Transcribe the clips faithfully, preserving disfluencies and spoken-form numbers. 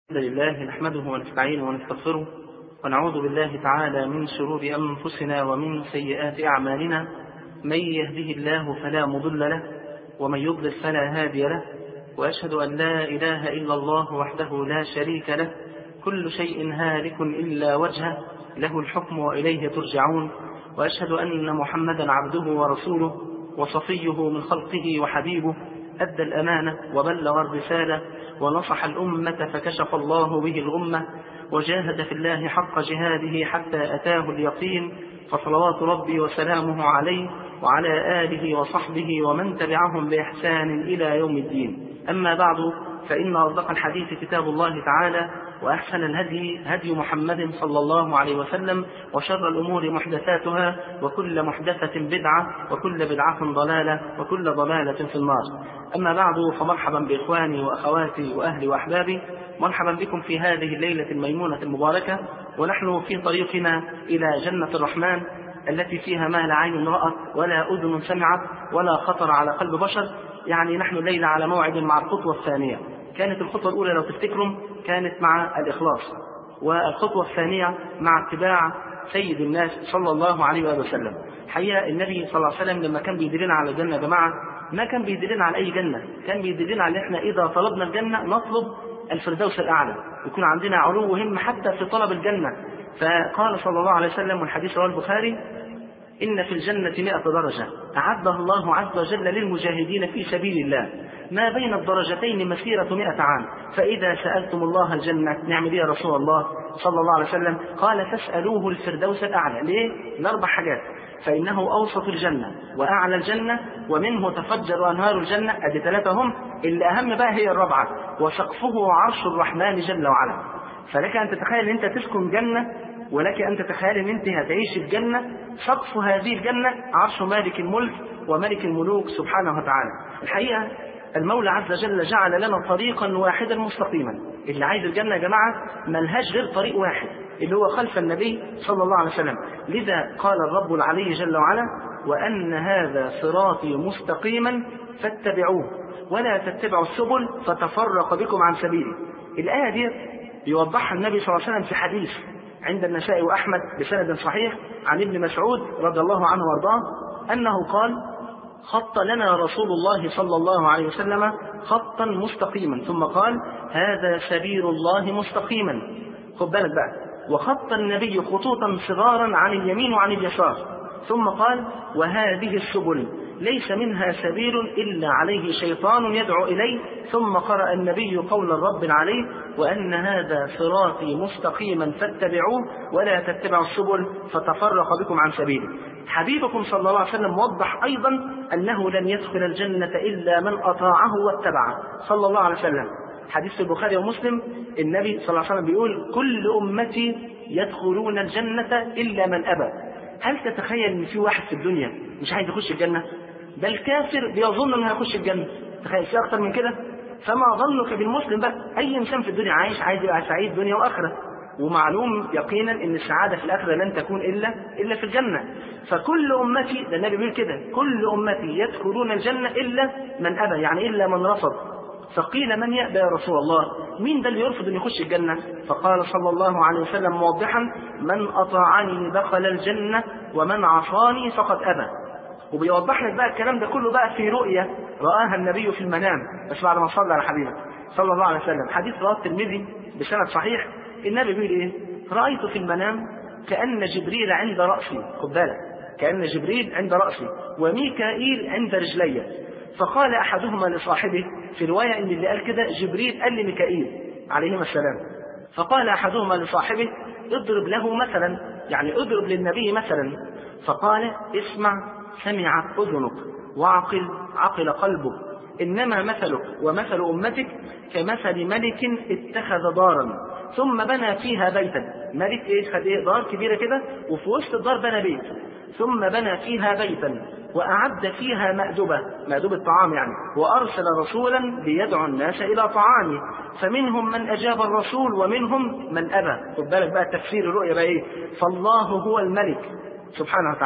الحمد لله نحمده ونستعينه ونستغفره ونعوذ بالله تعالى من شرور أنفسنا ومن سيئات أعمالنا. من يهده الله فلا مضل له ومن يضلل فلا هادي له، وأشهد أن لا إله إلا الله وحده لا شريك له، كل شيء هالك إلا وجهه، له الحكم وإليه ترجعون. وأشهد أن محمدا عبده ورسوله وصفيه من خلقه وحبيبه، أدى الأمانة وبلغ الرسالة ونصح الأمة فكشف الله به الغمة، وجاهد في الله حق جهاده حتى أتاه اليقين، فصلوات ربي وسلامه عليه وعلى آله وصحبه ومن تبعهم بإحسان إلى يوم الدين. أما بعد، فإن أصدق الحديث كتاب الله تعالى، وأحسن الهدي هدي محمد صلى الله عليه وسلم، وشر الأمور محدثاتها، وكل محدثة بدعة، وكل بدعة ضلالة، وكل ضلالة في النار. أما بعد، فمرحبا بإخواني وأخواتي وأهلي وأحبابي، مرحبا بكم في هذه الليلة الميمونة المباركة، ونحن في طريقنا إلى جنة الرحمن التي فيها ما لا عين رأت ولا أذن سمعت ولا خطر على قلب بشر. يعني نحن الليلة على موعد مع الخطوة الثانية. كانت الخطوة الأولى لو تفتكروا كانت مع الإخلاص، والخطوة الثانية مع اتباع سيد الناس صلى الله عليه وسلم. حقيقة النبي صلى الله عليه وسلم لما كان بيدلنا على الجنة يا جماعة، ما كان بيدلنا على أي جنة، كان بيدلنا على إحنا إذا طلبنا الجنة نطلب الفردوس الأعلى، يكون عندنا علو هم حتى في طلب الجنة. فقال صلى الله عليه وسلم، والحديث رواه البخاري: إن في الجنة مئة درجة أعدها الله عز وجل للمجاهدين في سبيل الله، ما بين الدرجتين مسيرة مئة عام، فإذا سألتم الله الجنة نعمل إيه يا رسول الله صلى الله عليه وسلم؟ قال: فاسألوه الفردوس الأعلى. ليه؟ لأربع حاجات: فإنه أوسط الجنة وأعلى الجنة ومنه تفجر أنهار الجنة، أدي ثلاثة هم، اللي أهم بقى هي الرابعة: وسقفه عرش الرحمن جل وعلا. فلك أن تتخيل أن أنت تسكن جنة، ولك أن تتخيل أن أنت هتعيش الجنة، سقف هذه الجنة عرش مالك الملك وملك الملوك سبحانه وتعالى. الحقيقة المولى عز وجل جعل لنا طريقا واحدا مستقيما. اللي عايز الجنة يا جماعة ملهاش غير طريق واحد، اللي هو خلف النبي صلى الله عليه وسلم. لذا قال الرب العلي جل وعلا: وأن هذا صراطي مستقيما فاتبعوه ولا تتبعوا السبل فتفرق بكم عن سبيله. الآية دي يوضحها النبي صلى الله عليه وسلم في حديث عند النسائي وأحمد بسند صحيح عن ابن مسعود رضي الله عنه وارضاه أنه قال: خط لنا رسول الله صلى الله عليه وسلم خطا مستقيما، ثم قال: هذا سبيل الله مستقيما. خد بالك بقى: وخط النبي خطوطا صغارا عن اليمين وعن اليسار، ثم قال: وهذه السبل ليس منها سبيل إلا عليه شيطان يدعو إليه، ثم قرأ النبي قول الرب عليه: وأن هذا صراطي مستقيما فاتبعوه ولا تتبعوا السبل فتفرق بكم عن سبيله. حبيبكم صلى الله عليه وسلم وضح أيضا أنه لن يدخل الجنة إلا من أطاعه واتبعه صلى الله عليه وسلم. حديث البخاري ومسلم، النبي صلى الله عليه وسلم بيقول: كل أمتي يدخلون الجنة إلا من أبى. هل تتخيل أن في واحد في الدنيا مش عايز يخش الجنة؟ ده الكافر بيظن أنه هيخش الجنة. تخيل في أكتر من كده؟ فما ظنك بالمسلم بقى؟ أي إنسان في الدنيا عايش عايز يبقى سعيد دنيا وآخرة، ومعلوم يقينا أن السعادة في الآخرة لن تكون إلا إلا في الجنة. فكل أمتي، ده النبي بيقول كده: كل أمتي يدخلون الجنة إلا من أبى، يعني إلا من رفض. فقيل: من يأبى يا رسول الله؟ مين ده اللي يرفض أن يخش الجنة؟ فقال صلى الله عليه وسلم موضحا: من أطاعني دخل الجنة ومن عصاني فقد أبى. وبيوضح لك بقى الكلام ده كله بقى في رؤية رآها النبي في المنام، بس بعد ما صلى على حبيبه صلى الله عليه وسلم. حديث رواه الترمذي بسند صحيح، النبي بيقول ايه: رأيت في المنام كأن جبريل عند رأسي. خد بالك: كأن جبريل عند رأسي وميكائيل عند رجلي. فقال أحدهما لصاحبه، في رواية إن اللي قال كده جبريل قال لميكائيل عليهما السلام، فقال أحدهما لصاحبه: اضرب له مثلا، يعني اضرب للنبي مثلا. فقال: اسمع سمعت أذنك وعقل عقل قلبك، إنما مثلك ومثل أمتك كمثل ملك اتخذ دارا ثم بنى فيها بيتا. ملك إيه؟ خد إيه؟ دار كبيرة كده، وفي وسط الدار بنى بيت، ثم بنى فيها بيتا وأعد فيها مأدبة، مأدبة طعام يعني، وأرسل رسولا ليدعو الناس إلى طعامه، فمنهم من أجاب الرسول ومنهم من أبى. خد بالك بقى تفسير الرؤيا بقى إيه: فالله هو الملك سبحانه وتعالى،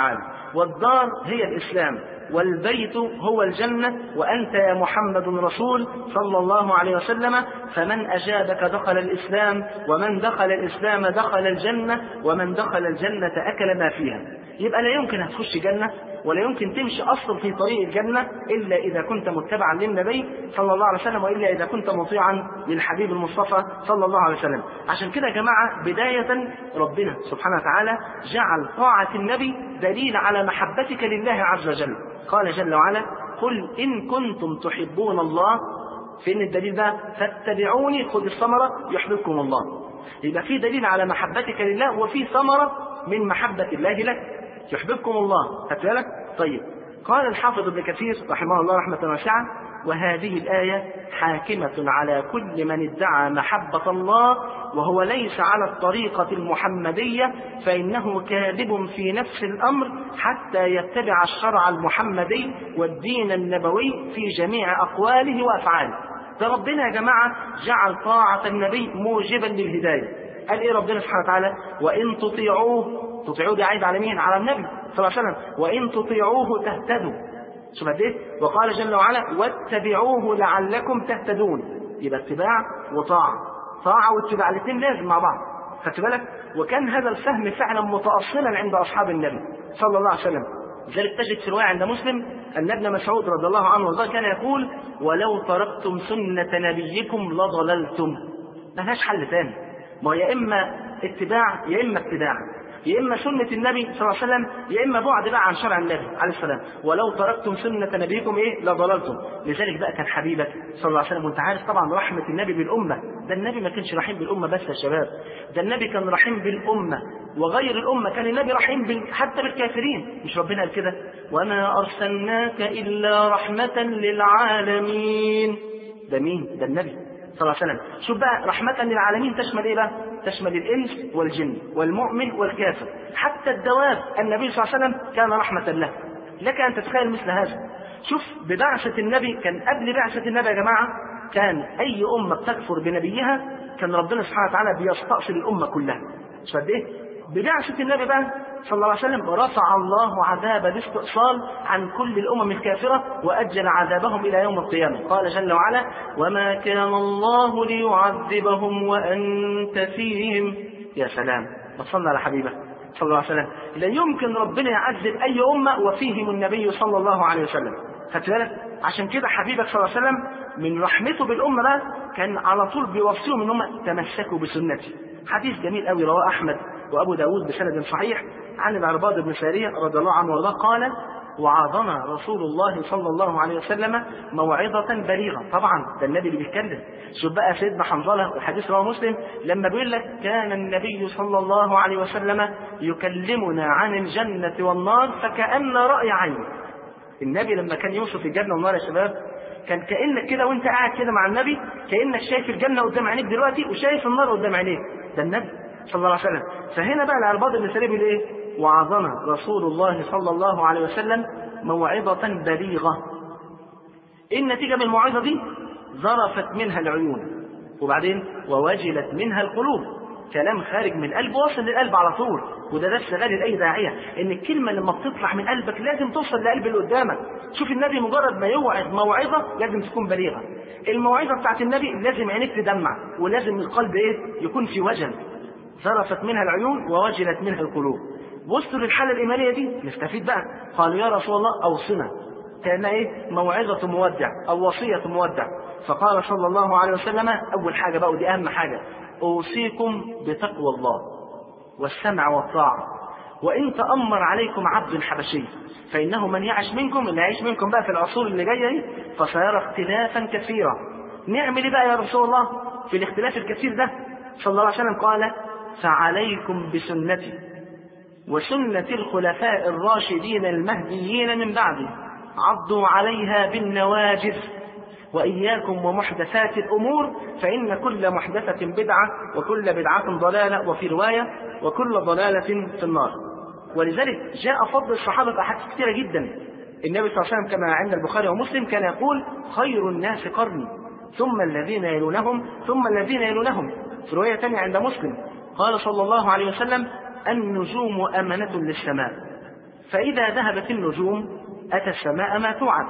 والدار هي الإسلام، والبيت هو الجنة، وأنت يا محمد رسول صلى الله عليه وسلم، فمن أجابك دخل الإسلام، ومن دخل الإسلام دخل الجنة، ومن دخل الجنة أكل ما فيها. يبقى لا يمكن هتخش جنة ولا يمكن تمشي أصلا في طريق الجنة إلا إذا كنت متبعا للنبي صلى الله عليه وسلم، وإلا إذا كنت مطيعا للحبيب المصطفى صلى الله عليه وسلم. عشان كده يا جماعة بداية ربنا سبحانه وتعالى جعل طاعة النبي دليل على محبتك لله عز وجل. قال جل وعلا: قل إن كنتم تحبون الله. فين الدليل ده؟ فاتبعوني، خذ الثمرة يحببكم الله. يبقى في دليل على محبتك لله، وفي ثمرة من محبة الله لك، يحببكم الله. خدت بالك؟ طيب، قال الحافظ ابن كثير رحمه الله رحمة واسعة: وهذه الآية حاكمة على كل من ادعى محبة الله وهو ليس على الطريقة المحمدية، فإنه كاذب في نفس الأمر حتى يتبع الشرع المحمدي والدين النبوي في جميع أقواله وأفعاله. فربنا يا جماعة جعل طاعة النبي موجبا للهداية. قال إيه ربنا سبحانه وتعالى؟ وإن تطيعوه، تطيعوه دي عايد على مين؟ على النبي صلى الله عليه وسلم. وإن تطيعوه تهتدوا. شوف قد ايه؟ وقال جل وعلا: واتبعوه لعلكم تهتدون. يبقى اتباع وطاعة، طاعة واتباع الاثنين لازم مع بعض. خدت بالك؟ وكان هذا الفهم فعلا متأصلا عند أصحاب النبي صلى الله عليه وسلم. لذلك تجد في رواية عند مسلم أن ابن مسعود رضي الله عنه وارضاه كان يقول: ولو تركتم سنة نبيكم لضللتم. ملهاش حل ثاني، ما يا إما اتباع يا إما ابتداع، يا إما سنة النبي صلى الله عليه وسلم يا إما بعد بقى عن شرع النبي عليه السلام. ولو تركتم سنة نبيكم إيه؟ لضللتم. لذلك بقى كان حبيبك صلى الله عليه وسلم، وأنت عارف طبعا رحمة النبي بالأمة. ده النبي ما كانش رحيم بالأمة بس يا شباب، ده النبي كان رحيم بالأمة وغير الأمة. كان النبي رحيم بال... حتى بالكافرين. مش ربنا قال كده: وما أرسلناك إلا رحمة للعالمين؟ ده مين؟ ده النبي صلى الله عليه وسلم. شوف بقى، رحمة للعالمين تشمل إيه بقى؟ تشمل الإنس والجن والمؤمن والكافر، حتى الدواب. النبي صلى الله عليه وسلم كان رحمة له. لك أن تتخيل مثل هذا. شوف ببعثة النبي، كان قبل بعثة النبي يا جماعة كان أي أمة بتكفر بنبيها كان ربنا سبحانه وتعالى بيستأصل الأمة كلها. مش قد إيه؟ ببعثة النبي بقى صلى الله عليه وسلم رفع الله عذاب الاستئصال عن كل الأمم الكافرة وأجل عذابهم إلى يوم القيامة. قال جل وعلا: وما كان الله ليعذبهم وأنت فيهم. يا سلام، وصلنا على حبيبه صلى الله عليه وسلم. لا يمكن ربنا يعذب أي أمة وفيهم النبي صلى الله عليه وسلم. خدت بالك؟ عشان كده حبيبك صلى الله عليه وسلم من رحمته بالأمة بقى كان على طول بيوصيهم إنهم تمسكوا بسنتي. حديث جميل قوي رواه أحمد وأبو داود بسند صحيح عن العرباض بن سارية رضي الله عنه وارضاه قال: وعظنا رسول الله صلى الله عليه وسلم موعظة بليغة. طبعا ده النبي اللي بيتكلم. شوف بقى سيدنا حنظلة الحديث رواه مسلم لما بيقول لك: كان النبي صلى الله عليه وسلم يكلمنا عن الجنة والنار فكأن رأي عين. النبي لما كان يوصف الجنة والنار يا شباب كان كأنك كده وانت قاعد كده مع النبي كأنك شايف الجنة قدام عينيك دلوقتي وشايف النار قدام عينيك. ده النبي صلى الله عليه وسلم. فهنا بقى العرباض بن سارية بيقول ايه؟ وعظنا رسول الله صلى الله عليه وسلم موعظة بليغة. النتيجة من الموعظة دي ذرفت منها العيون، وبعدين ووجلت منها القلوب. كلام خارج من القلب واصل للقلب على طول. وده درس غالي لأي داعية، ان الكلمة لما بتطلع من قلبك لازم توصل لقلب اللي قدامك. شوف النبي مجرد ما يوعظ موعظة لازم تكون بليغة. الموعظة بتاعت النبي لازم عينيك تدمع، ولازم القلب ايه؟ يكون في وجل. ذرفت منها العيون ووجلت منها القلوب. بصوا للحالة الإيمانية دي نستفيد بقى. قالوا: يا رسول الله أوصنا. كان إيه؟ موعظة مودع أو وصية مودع. فقال صلى الله عليه وسلم: أول حاجة بقى ودي أهم حاجة، أوصيكم بتقوى الله والسمع والطاعة، وإن تأمر عليكم عبد حبشي فإنه من يعش منكم، اللي يعيش منكم بقى في العصور اللي جاية فسيرى اختلافا كثيرا. نعمل إيه بقى يا رسول الله في الاختلاف الكثير ده؟ صلى الله عليه وسلم قال: فعليكم بسنتي وسنة الخلفاء الراشدين المهديين من بعدي، عضوا عليها بالنواجذ، وإياكم ومحدثات الأمور فإن كل محدثة بدعة وكل بدعة ضلالة، وفي رواية وكل ضلالة في النار. ولذلك جاء فضل الصحابة بأحاديث كثيرة جدا. النبي صلى الله عليه وسلم كما عند البخاري ومسلم كان يقول: خير الناس قرني ثم الذين يلونهم ثم الذين يلونهم. في رواية ثانية عند مسلم قال صلى الله عليه وسلم: النجوم أمنة للسماء، فإذا ذهبت النجوم أتى السماء ما توعد،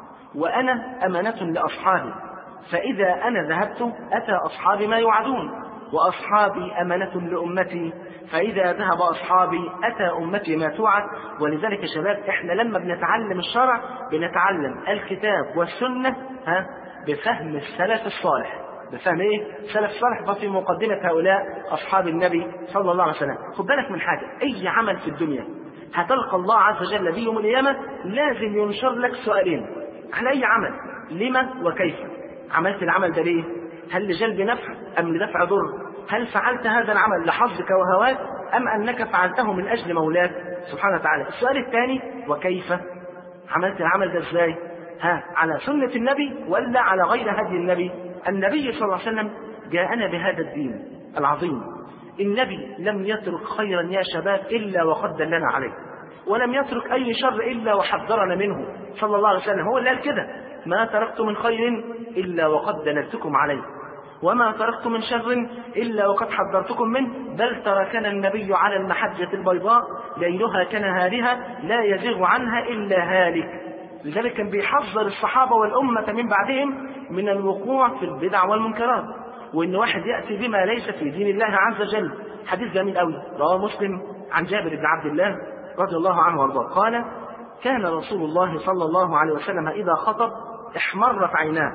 وأنا أمانة لأصحابي، فإذا أنا ذهبت أتى أصحابي ما يوعدون، وأصحابي أمانة لأمتي، فإذا ذهب أصحابي أتى أمتي ما توعد. ولذلك يا شباب إحنا لما بنتعلم الشرع بنتعلم الكتاب والسنة ها بفهم السلف الصالح. بفهم إيه؟ السلف الصالح. ففي مقدمة هؤلاء أصحاب النبي صلى الله عليه وسلم. خد بالك من حاجة، أي عمل في الدنيا هتلقى الله عز وجل به يوم القيامة لازم ينشر لك سؤالين على أي عمل: لما وكيف. عملت العمل ده ليه؟ هل لجلب نفع أم لدفع ضر؟ هل فعلت هذا العمل لحظك وهواك أم أنك فعلته من أجل مولاك سبحانه وتعالى؟ السؤال الثاني: وكيف. عملت العمل ده ازاي؟ ها على سنة النبي ولا على غير هدي النبي؟ النبي صلى الله عليه وسلم جاءنا بهذا الدين العظيم. النبي لم يترك خيرا يا شباب إلا وقد دلنا عليه، ولم يترك أي شر إلا وحذرنا منه صلى الله عليه وسلم. هو اللي قال كده: ما تركت من خير إلا وقد دللتكم عليه، وما تركت من شر إلا وقد حذرتكم منه، بل تركنا النبي على المحجة البيضاء ليلها كنهارها لا يزيغ عنها إلا هالك. لذلك كان بيحذر الصحابة والأمة من بعدهم من الوقوع في البدع والمنكرات، وإن واحد يأتي بما ليس في دين الله عز وجل. حديث جميل قوي رواه مسلم عن جابر بن عبد الله رضي الله عنه وارضاه قال: كان رسول الله صلى الله عليه وسلم إذا خطب احمرت عيناه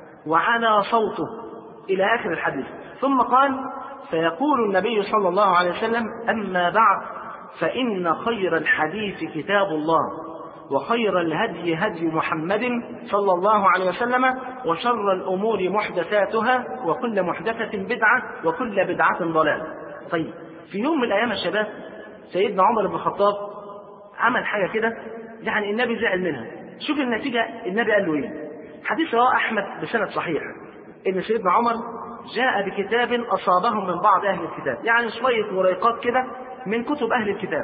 وعلى صوته إلى آخر الحديث. ثم قال: فيقول النبي صلى الله عليه وسلم: أما بعد، فإن خير الحديث كتاب الله، وخير الهدي هدي محمد صلى الله عليه وسلم، وشر الأمور محدثاتها، وكل محدثة بدعة، وكل بدعة ضلال. طيب، في يوم من الأيام يا شباب سيدنا عمر بن الخطاب عمل حاجة كده يعني النبي زعل منها. شوف النتيجة، النبي قال له إيه؟ حديث رواه أحمد بسند صحيح إن سيدنا عمر جاء بكتاب أصابهم من بعض أهل الكتاب، يعني شوية مريقات كده من كتب أهل الكتاب.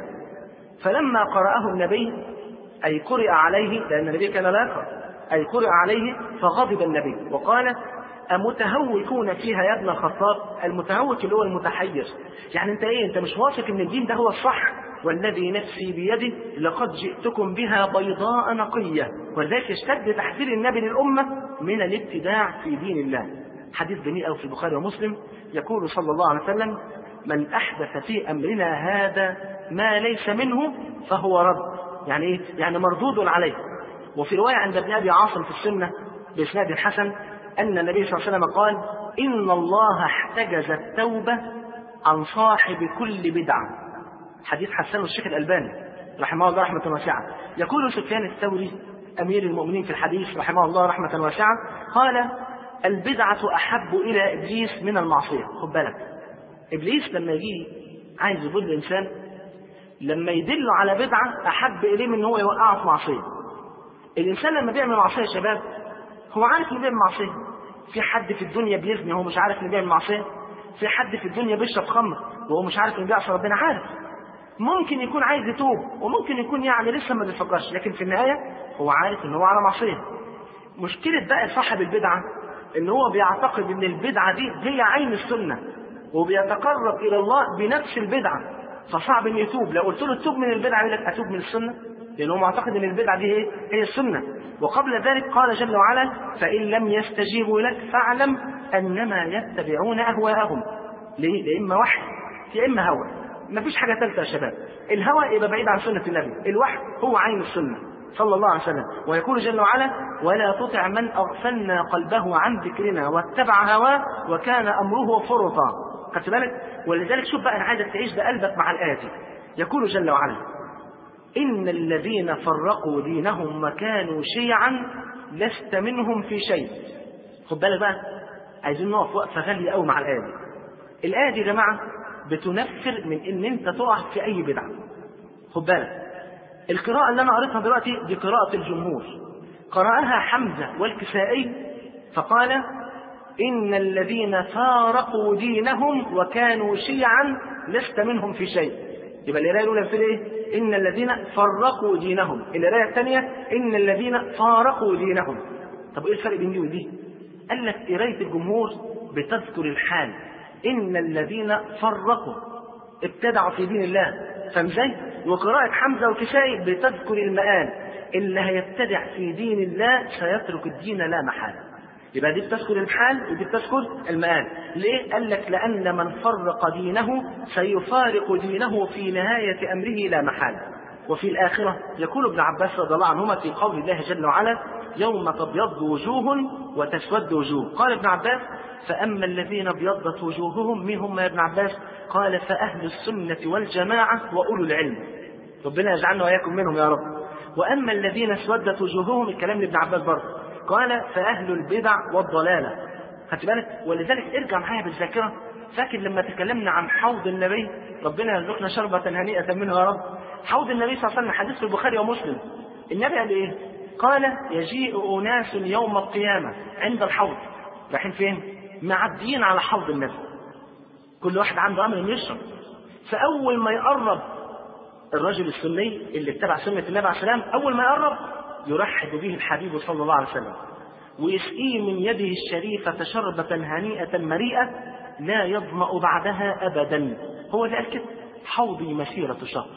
فلما قرأه النبي، أي قرئ عليه، لأن النبي كان لا يقرأ، أي قرئ عليه، فغضب النبي وقال: أمتهوكون فيها يا ابن الخطاب؟ المتهوك اللي هو المتحير، يعني أنت إيه؟ أنت مش واثق إن الدين ده هو الصح؟ والذي نفسي بيده لقد جئتكم بها بيضاء نقية. ولذلك اشتد تحذير النبي للأمة من الابتداع في دين الله. حديث جميل أوي في البخاري ومسلم، يقول صلى الله عليه وسلم: من أحدث في أمرنا هذا ما ليس منه فهو رد. يعني إيه؟ يعني مردود عليه. وفي رواية عند ابن أبي عاصم في السنة بإسناد حسن أن النبي صلى الله عليه وسلم قال: إن الله احتجز التوبة عن صاحب كل بدعة. حديث حسنه الشيخ الألباني رحمه الله رحمة واسعة. يقول سفيان الثوري أمير المؤمنين في الحديث رحمه الله رحمة واسعة قال: البدعة أحب إلى إبليس من المعصية. خد بالك، إبليس لما يجي عايز يضل الإنسان، لما يدله على بدعة أحب إليه من أنه هو يوقعه في معصية. الإنسان لما بيعمل معصية يا شباب هو عارف إنه بيعمل معصية. في حد في الدنيا بيزني وهو مش عارف إنه بيعمل معصية؟ في حد في الدنيا بيشرب خمر وهو مش عارف إنه بيعصي ربنا؟ عارف. ممكن يكون عايز يتوب وممكن يكون يعني لسه ما بيفكرش، لكن في النهاية هو عارف إنه هو على معصية. مشكلة بقى صاحب البدعة إن هو بيعتقد إن البدعة دي هي عين السنة، وبيتقرب إلى الله بنفس البدعة، فصعب إنه يتوب. لو قلت له تتوب من البدعة يقول لك أتوب من السنة، لأنه معتقد إن البدعة دي هي هي السنة. وقبل ذلك قال جل وعلا: فإن لم يستجيبوا لك فاعلم أنما يتبعون أهواءهم. ليه؟ يا إما وحي يا إما هوى، مفيش حاجة ثالثة يا شباب. الهوى يبقى بعيد عن سنة النبي، الوحي هو عين السنة صلى الله عليه وسلم. ويقول جل وعلا: ولا تطع من أغفلنا قلبه عن ذكرنا واتبع هواه وكان أمره فرطا. خدت بالك؟ ولذلك شوف بقى، أنا عايزك تعيش بقلبك مع الآية دي. يقول جل وعلا: إن الذين فرقوا دينهم وكانوا شيعا لست منهم في شيء. خد بالك بقى، عايزين نقف وقفة غالية قوي مع الآية دي. الآية دي يا جماعة بتنفر من إن أنت تقع في أي بدعة. خد بالك، القراءة اللي أنا قريتها دلوقتي دي قراءة الجمهور، قرأها حمزة والكسائي فقال: إن الذين فارقوا دينهم وكانوا شيعا لست منهم في شيء. يبقى القراءة الأولى في إيه؟ إن الذين فرقوا دينهم. القراءة الثانية: إن الذين فارقوا دينهم. طب إيه الفرق بين دي ودي؟ قال لك قراءة الجمهور بتذكر الحال، إن الذين فرقوا ابتدعوا في دين الله، فاهم ازاي؟ وقراءة حمزة وكسائي بتذكر المآل، اللي هيبتدع في دين الله سيترك الدين لا محالة. يبقى دي بتذكر الحال ودي بتذكر المآل. ليه؟ قال لك لأن من فرق دينه سيفارق دينه في نهاية أمره لا محالة. وفي الآخرة يقول ابن عباس رضي الله عنهما في قول الله جل وعلا: يوم تبيض وجوه وتسود وجوه. قال ابن عباس: فأما الذين ابيضت وجوههم من هم يا ابن عباس؟ قال: فأهل السنة والجماعة وأولو العلم. ربنا يجعلنا وإياكم منهم يا رب. وأما الذين اسودت وجوههم، الكلام لابن عباس برضه، قال: فأهل البدع والضلالة. خدت بالك؟ ولذلك ارجع معايا بالذاكرة، فاكر لما تكلمنا عن حوض النبي، ربنا يرزقنا شربة هنيئة منه يا رب. حوض النبي صلى الله عليه وسلم، حديث في البخاري ومسلم، النبي قال ايه؟ قال: يجيء أناس يوم القيامة عند الحوض. رايحين فين؟ معديين على حوض النبي، كل واحد عنده أمر انه يشرب. فأول ما يقرب الرجل السني اللي اتبع سنة النبي عليه السلام، أول ما يقرب يرحب به الحبيب صلى الله عليه وسلم ويسقيه من يده الشريفة شربة هنيئة مريئة لا يظمأ بعدها أبدا. هو اللي قال كده: حوضي مسيرة شهر،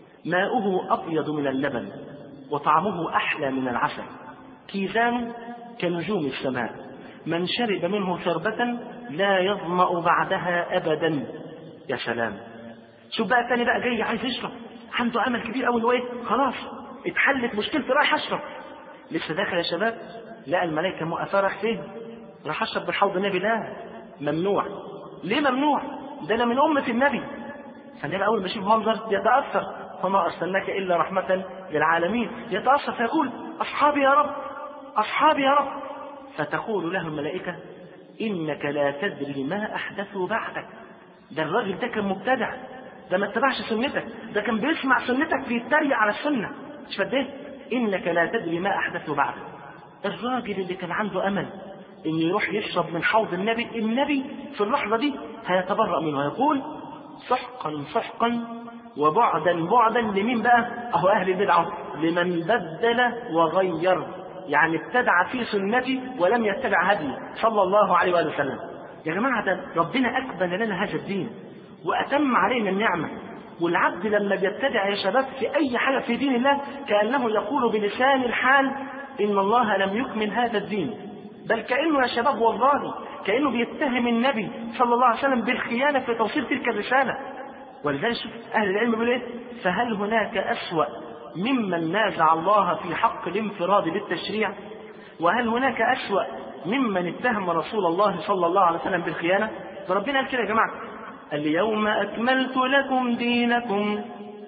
ماؤه أبيض من اللبن وطعمه أحلى من العسل، كيزان كنجوم السماء، من شرب منه شربة لا يظمأ بعدها أبدا. يا سلام! شوف بقى الثاني بقى جاي عايز يشرب، عنده أمل كبير أوي إنه إيه؟ خلاص اتحلت مشكلتي، رايح أشرب. لسه داخل يا شباب، لقى الملائكة موقفة، راح فين؟ راح أشرب بالحوض النبي؟ لا، ممنوع. ليه ممنوع؟ ده أنا من أمة النبي. فالنبي أول ما يشوف منظر يتأثر: وما أرسلناك إلا رحمة للعالمين. يتأثر فيقول: أصحابي يا رب، أصحابي يا رب. فتقول له الملائكة: إنك لا تدري ما أحدثوا بعدك. ده الراجل ده كان مبتدع، ده ما اتبعش سنتك، ده كان بيسمع سنتك بيتريق على السنة. مش فده؟ إنك لا تدري ما أحدثوا بعدك. الراجل اللي كان عنده أمل إن يروح يشرب من حوض النبي، النبي في اللحظة دي هيتبرأ منه ويقول: سحقا سحقا وبعدا بعدا. لمين بقى؟ أهو أهل البدعة، لمن بدل وغير، يعني ابتدع في سنتي ولم يتبع هدي صلى الله عليه وآله وسلم. يا جماعة، ده ربنا أكمل لنا هذا الدين وأتم علينا النعمة. والعبد لما بيبتدع يا شباب في أي حاجة في دين الله كأنه يقول بلسان الحال: إن الله لم يكمل هذا الدين. بل كأنه يا شباب والله كأنه بيتهم النبي صلى الله عليه وسلم بالخيانة في توصيل تلك الرسالة. ولذلك شوف أهل العلم بيقولوا إيه: فهل هناك أسوأ ممن نازع الله في حق الانفراد بالتشريع؟ وهل هناك أسوأ ممن اتهم رسول الله صلى الله عليه وسلم بالخيانة؟ فربنا قال كده يا جماعة: اليوم أكملت لكم دينكم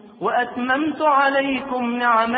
وأتممت عليكم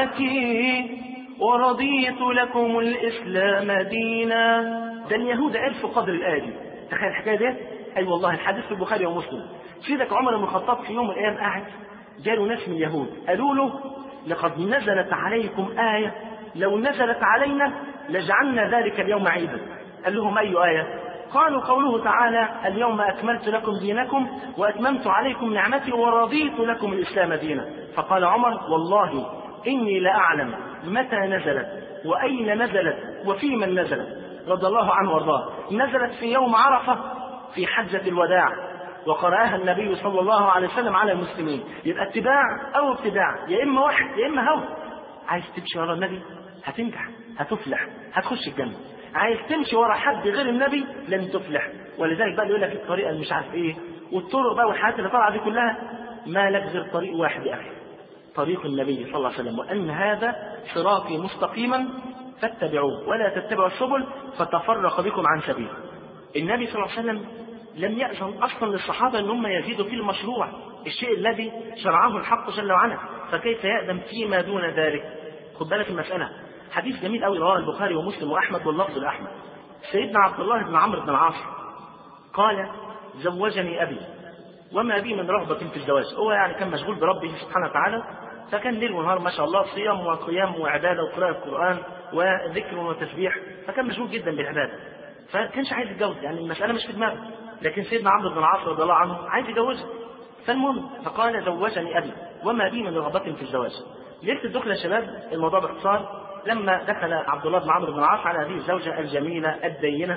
نعمتي ورضيت لكم الإسلام دينا. ده اليهود ألف قدر الآية دي. تخيل الحكاية دي؟ أي والله، الحديث في البخاري ومسلم. سيدك عمر بن الخطاب في يوم من الأيام قاعد، جاله ناس من اليهود قالوا له: لقد نزلت عليكم آية لو نزلت علينا لجعلنا ذلك اليوم عيدا. قال لهم: أي آية؟ قالوا: قوله تعالى: اليوم أكملت لكم دينكم وأتممت عليكم نعمتي ورضيت لكم الإسلام دينا. فقال عمر: والله إني لأعلم متى نزلت وأين نزلت وفي من نزلت، رضي الله عنه وارضاه. نزلت في يوم عرفة في حجة الوداع، وقرأها النبي صلى الله عليه وسلم على المسلمين. يبقى اتباع أو ابتداع، يا إما واحد يا إما هوى. عايز تمشي ورا النبي هتنجح، هتفلح، هتخش الجنة. عايز تمشي ورا حد غير النبي لن تفلح. ولذلك بقى يقول لك الطريقة اللي مش عارف ايه والطرق بقى والحاجات اللي طالعه دي كلها، ما لك غير طريق واحد يا اخي، طريق النبي صلى الله عليه وسلم: وان هذا صراطي مستقيما فاتبعوه ولا تتبعوا السبل فتفرق بكم عن سبيله. النبي صلى الله عليه وسلم لم يأذن اصلا للصحابه ان هم يزيدوا في المشروع، الشيء الذي شرعه الحق جل وعلا، فكيف يأذن فيما دون ذلك؟ خد بالك المسألة. حديث جميل قوي رواه البخاري ومسلم واحمد واللفظ لاحمد. سيدنا عبد الله بن عمرو بن العاص قال: زوجني ابي وما بي من رغبة في الزواج. هو يعني كان مشغول بربه سبحانه وتعالى، فكان ليل ونهار ما شاء الله صيام وقيام وعبادة وقراءة القرآن وذكر وتسبيح، فكان مشغول جدا بالعبادة، فكانش عايز يتجوز، يعني المسألة مش في دماغه. لكن سيدنا عمرو بن العاص رضي الله عنه عايز يتجوزه. فالمهم فقال: زوجني ابي وما بي من رغبة في الزواج. ليلة الدخل يا شباب، الموضوع باختصار: لما دخل عبد الله بن عمرو بن العاص على هذه الزوجة الجميلة الدينة،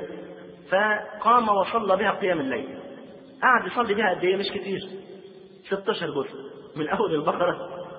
فقام وصلى بها قيام الليل. قعد يصلي بها قد ايه؟ مش كتير، ستاشر جزء من اول البقرة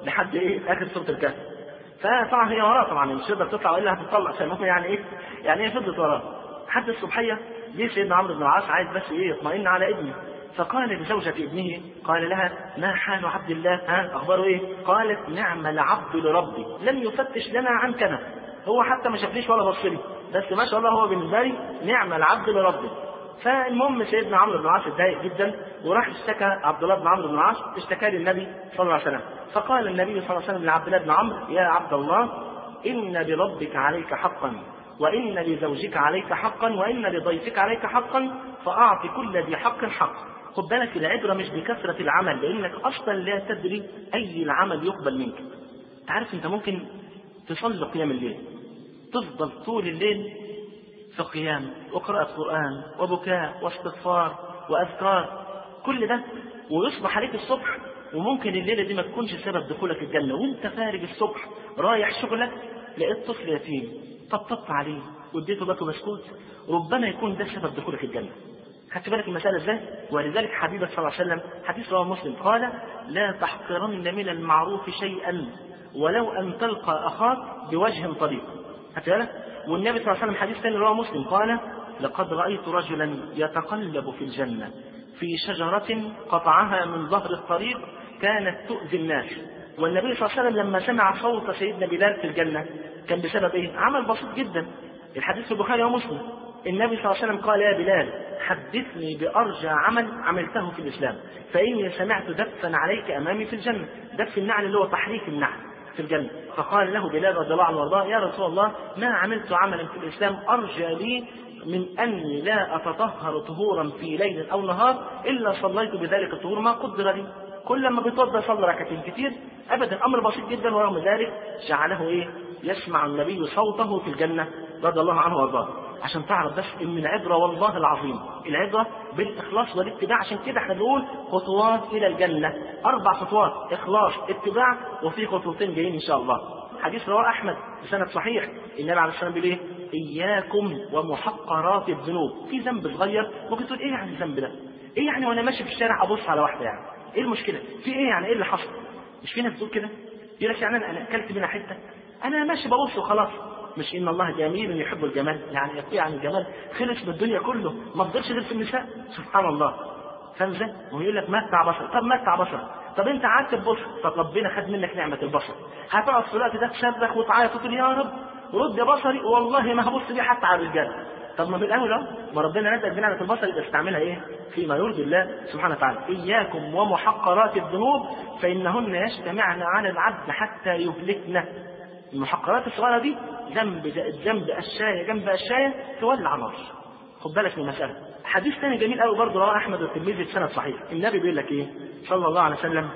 لحد ايه اخر سوره الكهف. فطبعا هي وراه طبعا مش تقدر تطلع والا هتطلق، فالمهم يعني ايه يعني ايه فضلت وراه لحد الصبحيه. جه سيدنا عمرو بن العاص عايز بس ايه يطمئن على ابنه، فقال لزوجة ابنه قال لها ما حال عبد الله؟ ها اخباره ايه؟ قالت نعم العبد لربي لم يفتش لنا عن كنف، هو حتى ما شافنيش ولا بص لي، بس ما شاء الله هو بالنسبه لي نعم العبد لربي. فالمهم سيدنا عمرو بن العاص اتضايق جدا وراح اشتكى عبد الله بن عمرو بن العاص، اشتكى للنبي صلى الله عليه وسلم. فقال النبي صلى الله عليه وسلم لعبد الله بن عمرو يا عبد الله ان لربك عليك حقا وان لزوجك عليك حقا وان لضيفك عليك حقا فاعط كل ذي حق حق. خد بالك العبره مش بكثره العمل، لانك اصلا لا تدري اي العمل يقبل منك. تعرف انت ممكن تصلي قيام الليل تفضل طول الليل في قيام وقراءة قرآن وبكاء واستغفار وأذكار كل ده، ويصبح عليك الصبح وممكن الليلة دي ما تكونش سبب دخولك الجنة، وانت خارج الصبح رايح شغلك لقيت طفل يتيم طبطبت عليه واديته باكو بسكوت، ربما يكون ده سبب دخولك الجنة. خدت بالك المسألة ازاي؟ ولذلك حبيبك صلى الله عليه وسلم حديث رواه مسلم قال لا تحقرن من المعروف شيئا ولو أن تلقى أخاك بوجه طليق. خدت بالك؟ والنبي صلى الله عليه وسلم حديث ثاني رواه مسلم قال لقد رأيت رجلا يتقلب في الجنة في شجرة قطعها من ظهر الطريق كانت تؤذي الناس. والنبي صلى الله عليه وسلم لما سمع صوت سيدنا بلال في الجنة كان بسبب ايه؟ عمل بسيط جدا. الحديث في البخاري ومسلم النبي صلى الله عليه وسلم قال يا بلال حدثني بأرجى عمل عملته في الإسلام فإني سمعت دفا عليك أمامي في الجنة. دف النعل اللي هو تحريك النعل في الجنة. فقال له بلال رضي الله عنه وارضاه يا رسول الله ما عملت عملا في الإسلام أرجى لي من أني لا أتطهر طهورا في ليل أو نهار إلا صليت بذلك الطهور ما قدر لي. كل ما بيتوضا صلى ركعتين كتير أبدا، أمر بسيط جدا، ورغم ذلك جعله إيه؟ يسمع النبي صوته في الجنة رضي الله عنه وارضاه. عشان تعرف بس ان العبره والله العظيم العبره بالاخلاص والاتباع. عشان كده احنا بنقول خطوات الى الجنه، اربع خطوات اخلاص اتباع وفي خطوتين جايين ان شاء الله. حديث رواه احمد بسند صحيح النبي عليه الصلاه والسلام بيقول ايه؟ اياكم ومحقرات الذنوب. في ذنب صغير ممكن تقول ايه يعني الذنب ده؟ ايه يعني وانا ماشي في الشارع ابص على واحده يعني؟ ايه المشكله؟ في ايه يعني؟ ايه اللي حصل؟ مش في ناس بتقول كده؟ يقول لك يعني انا اكلت منها حته انا ماشي ببص وخلاص. مش ان الله جميل يحب الجمال، يعني يقول عن الجمال خلص من الدنيا كله ما فضلش غير في النساء. سبحان الله. فاهم ازاي؟ ويقول لك متع بصر. طب متع بصر، طب انت قعدت تبص، طب ربنا خد منك نعمه البصر، هتقعد في الوقت ده تصرخ وتعيط وتقول يا رب رد بصري والله ما هبص بيه حتى على الرجال. طب ما بالاول اهو ما ربنا نزل بنعمه البصر يبقى استعملها ايه؟ فيما يرضي الله سبحانه وتعالى. اياكم ومحقرات الذنوب فانهن يجتمعن على العبد حتى يهلكن. المحقرات الصغيرة دي ذنب ذنب الشاية جنب الشاية تولع نار. خد بالك من المسألة. حديث ثاني جميل قوي برضه رواه أحمد والترمذي بسند صحيح. النبي بيقول لك إيه صلى الله عليه وسلم؟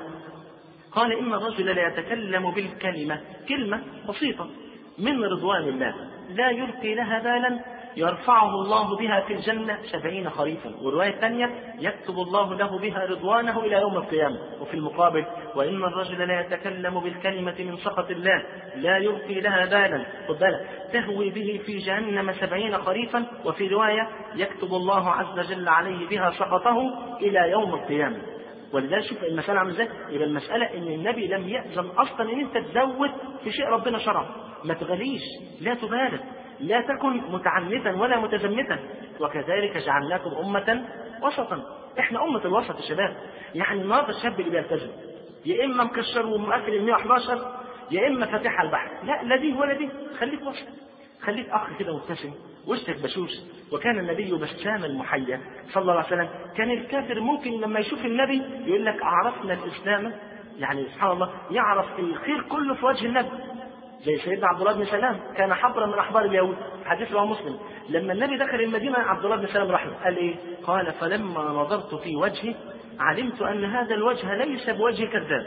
قال إن الرجل لا يتكلم بالكلمة كلمة بسيطة من رضوان الله لا يلقي لها بالا يرفعه الله بها في الجنة سبعين خريفا. والرواية الثانية يكتب الله له بها رضوانه إلى يوم القيامة. وفي المقابل وإن الرجل لا يتكلم بالكلمة من سخط الله لا يلقي لها بالا خد بالك تهوي به في جهنم سبعين خريفا. وفي رواية يكتب الله عز وجل عليه بها سخطه إلى يوم القيامة. ولذلك شوف المسألة عامله ازاي؟ يبقى المسألة إن النبي لم يأذن أصلا إن أنت تزود في شيء ربنا شرعه. ما تغليش، لا تبالغ، لا تكن متعنتا ولا متزمتا. وكذلك جعلناكم أمة وسطا. احنا أمة الوسط يا شباب. يعني النهارده الشاب اللي بيلتزم يا إما مكشر ومقفل ال مئة وأحد عشر يا إما فاتح على البحر. لا لا دي ولا دي، خليك وسط، خليك أخ كده مبتسم وشك بشوش. وكان النبي بسام المحيا صلى الله عليه وسلم. كان الكافر ممكن لما يشوف النبي يقول لك عرفنا الإسلام، يعني سبحان الله يعرف الخير كله في وجه النبي. زي سيدنا عبد الله بن سلام كان حبرا من احبار اليهود. حديث رواه مسلم لما النبي دخل المدينه عبد الله بن سلام رحمه قال ايه؟ قال فلما نظرت في وجهه علمت ان هذا الوجه ليس بوجه كذاب.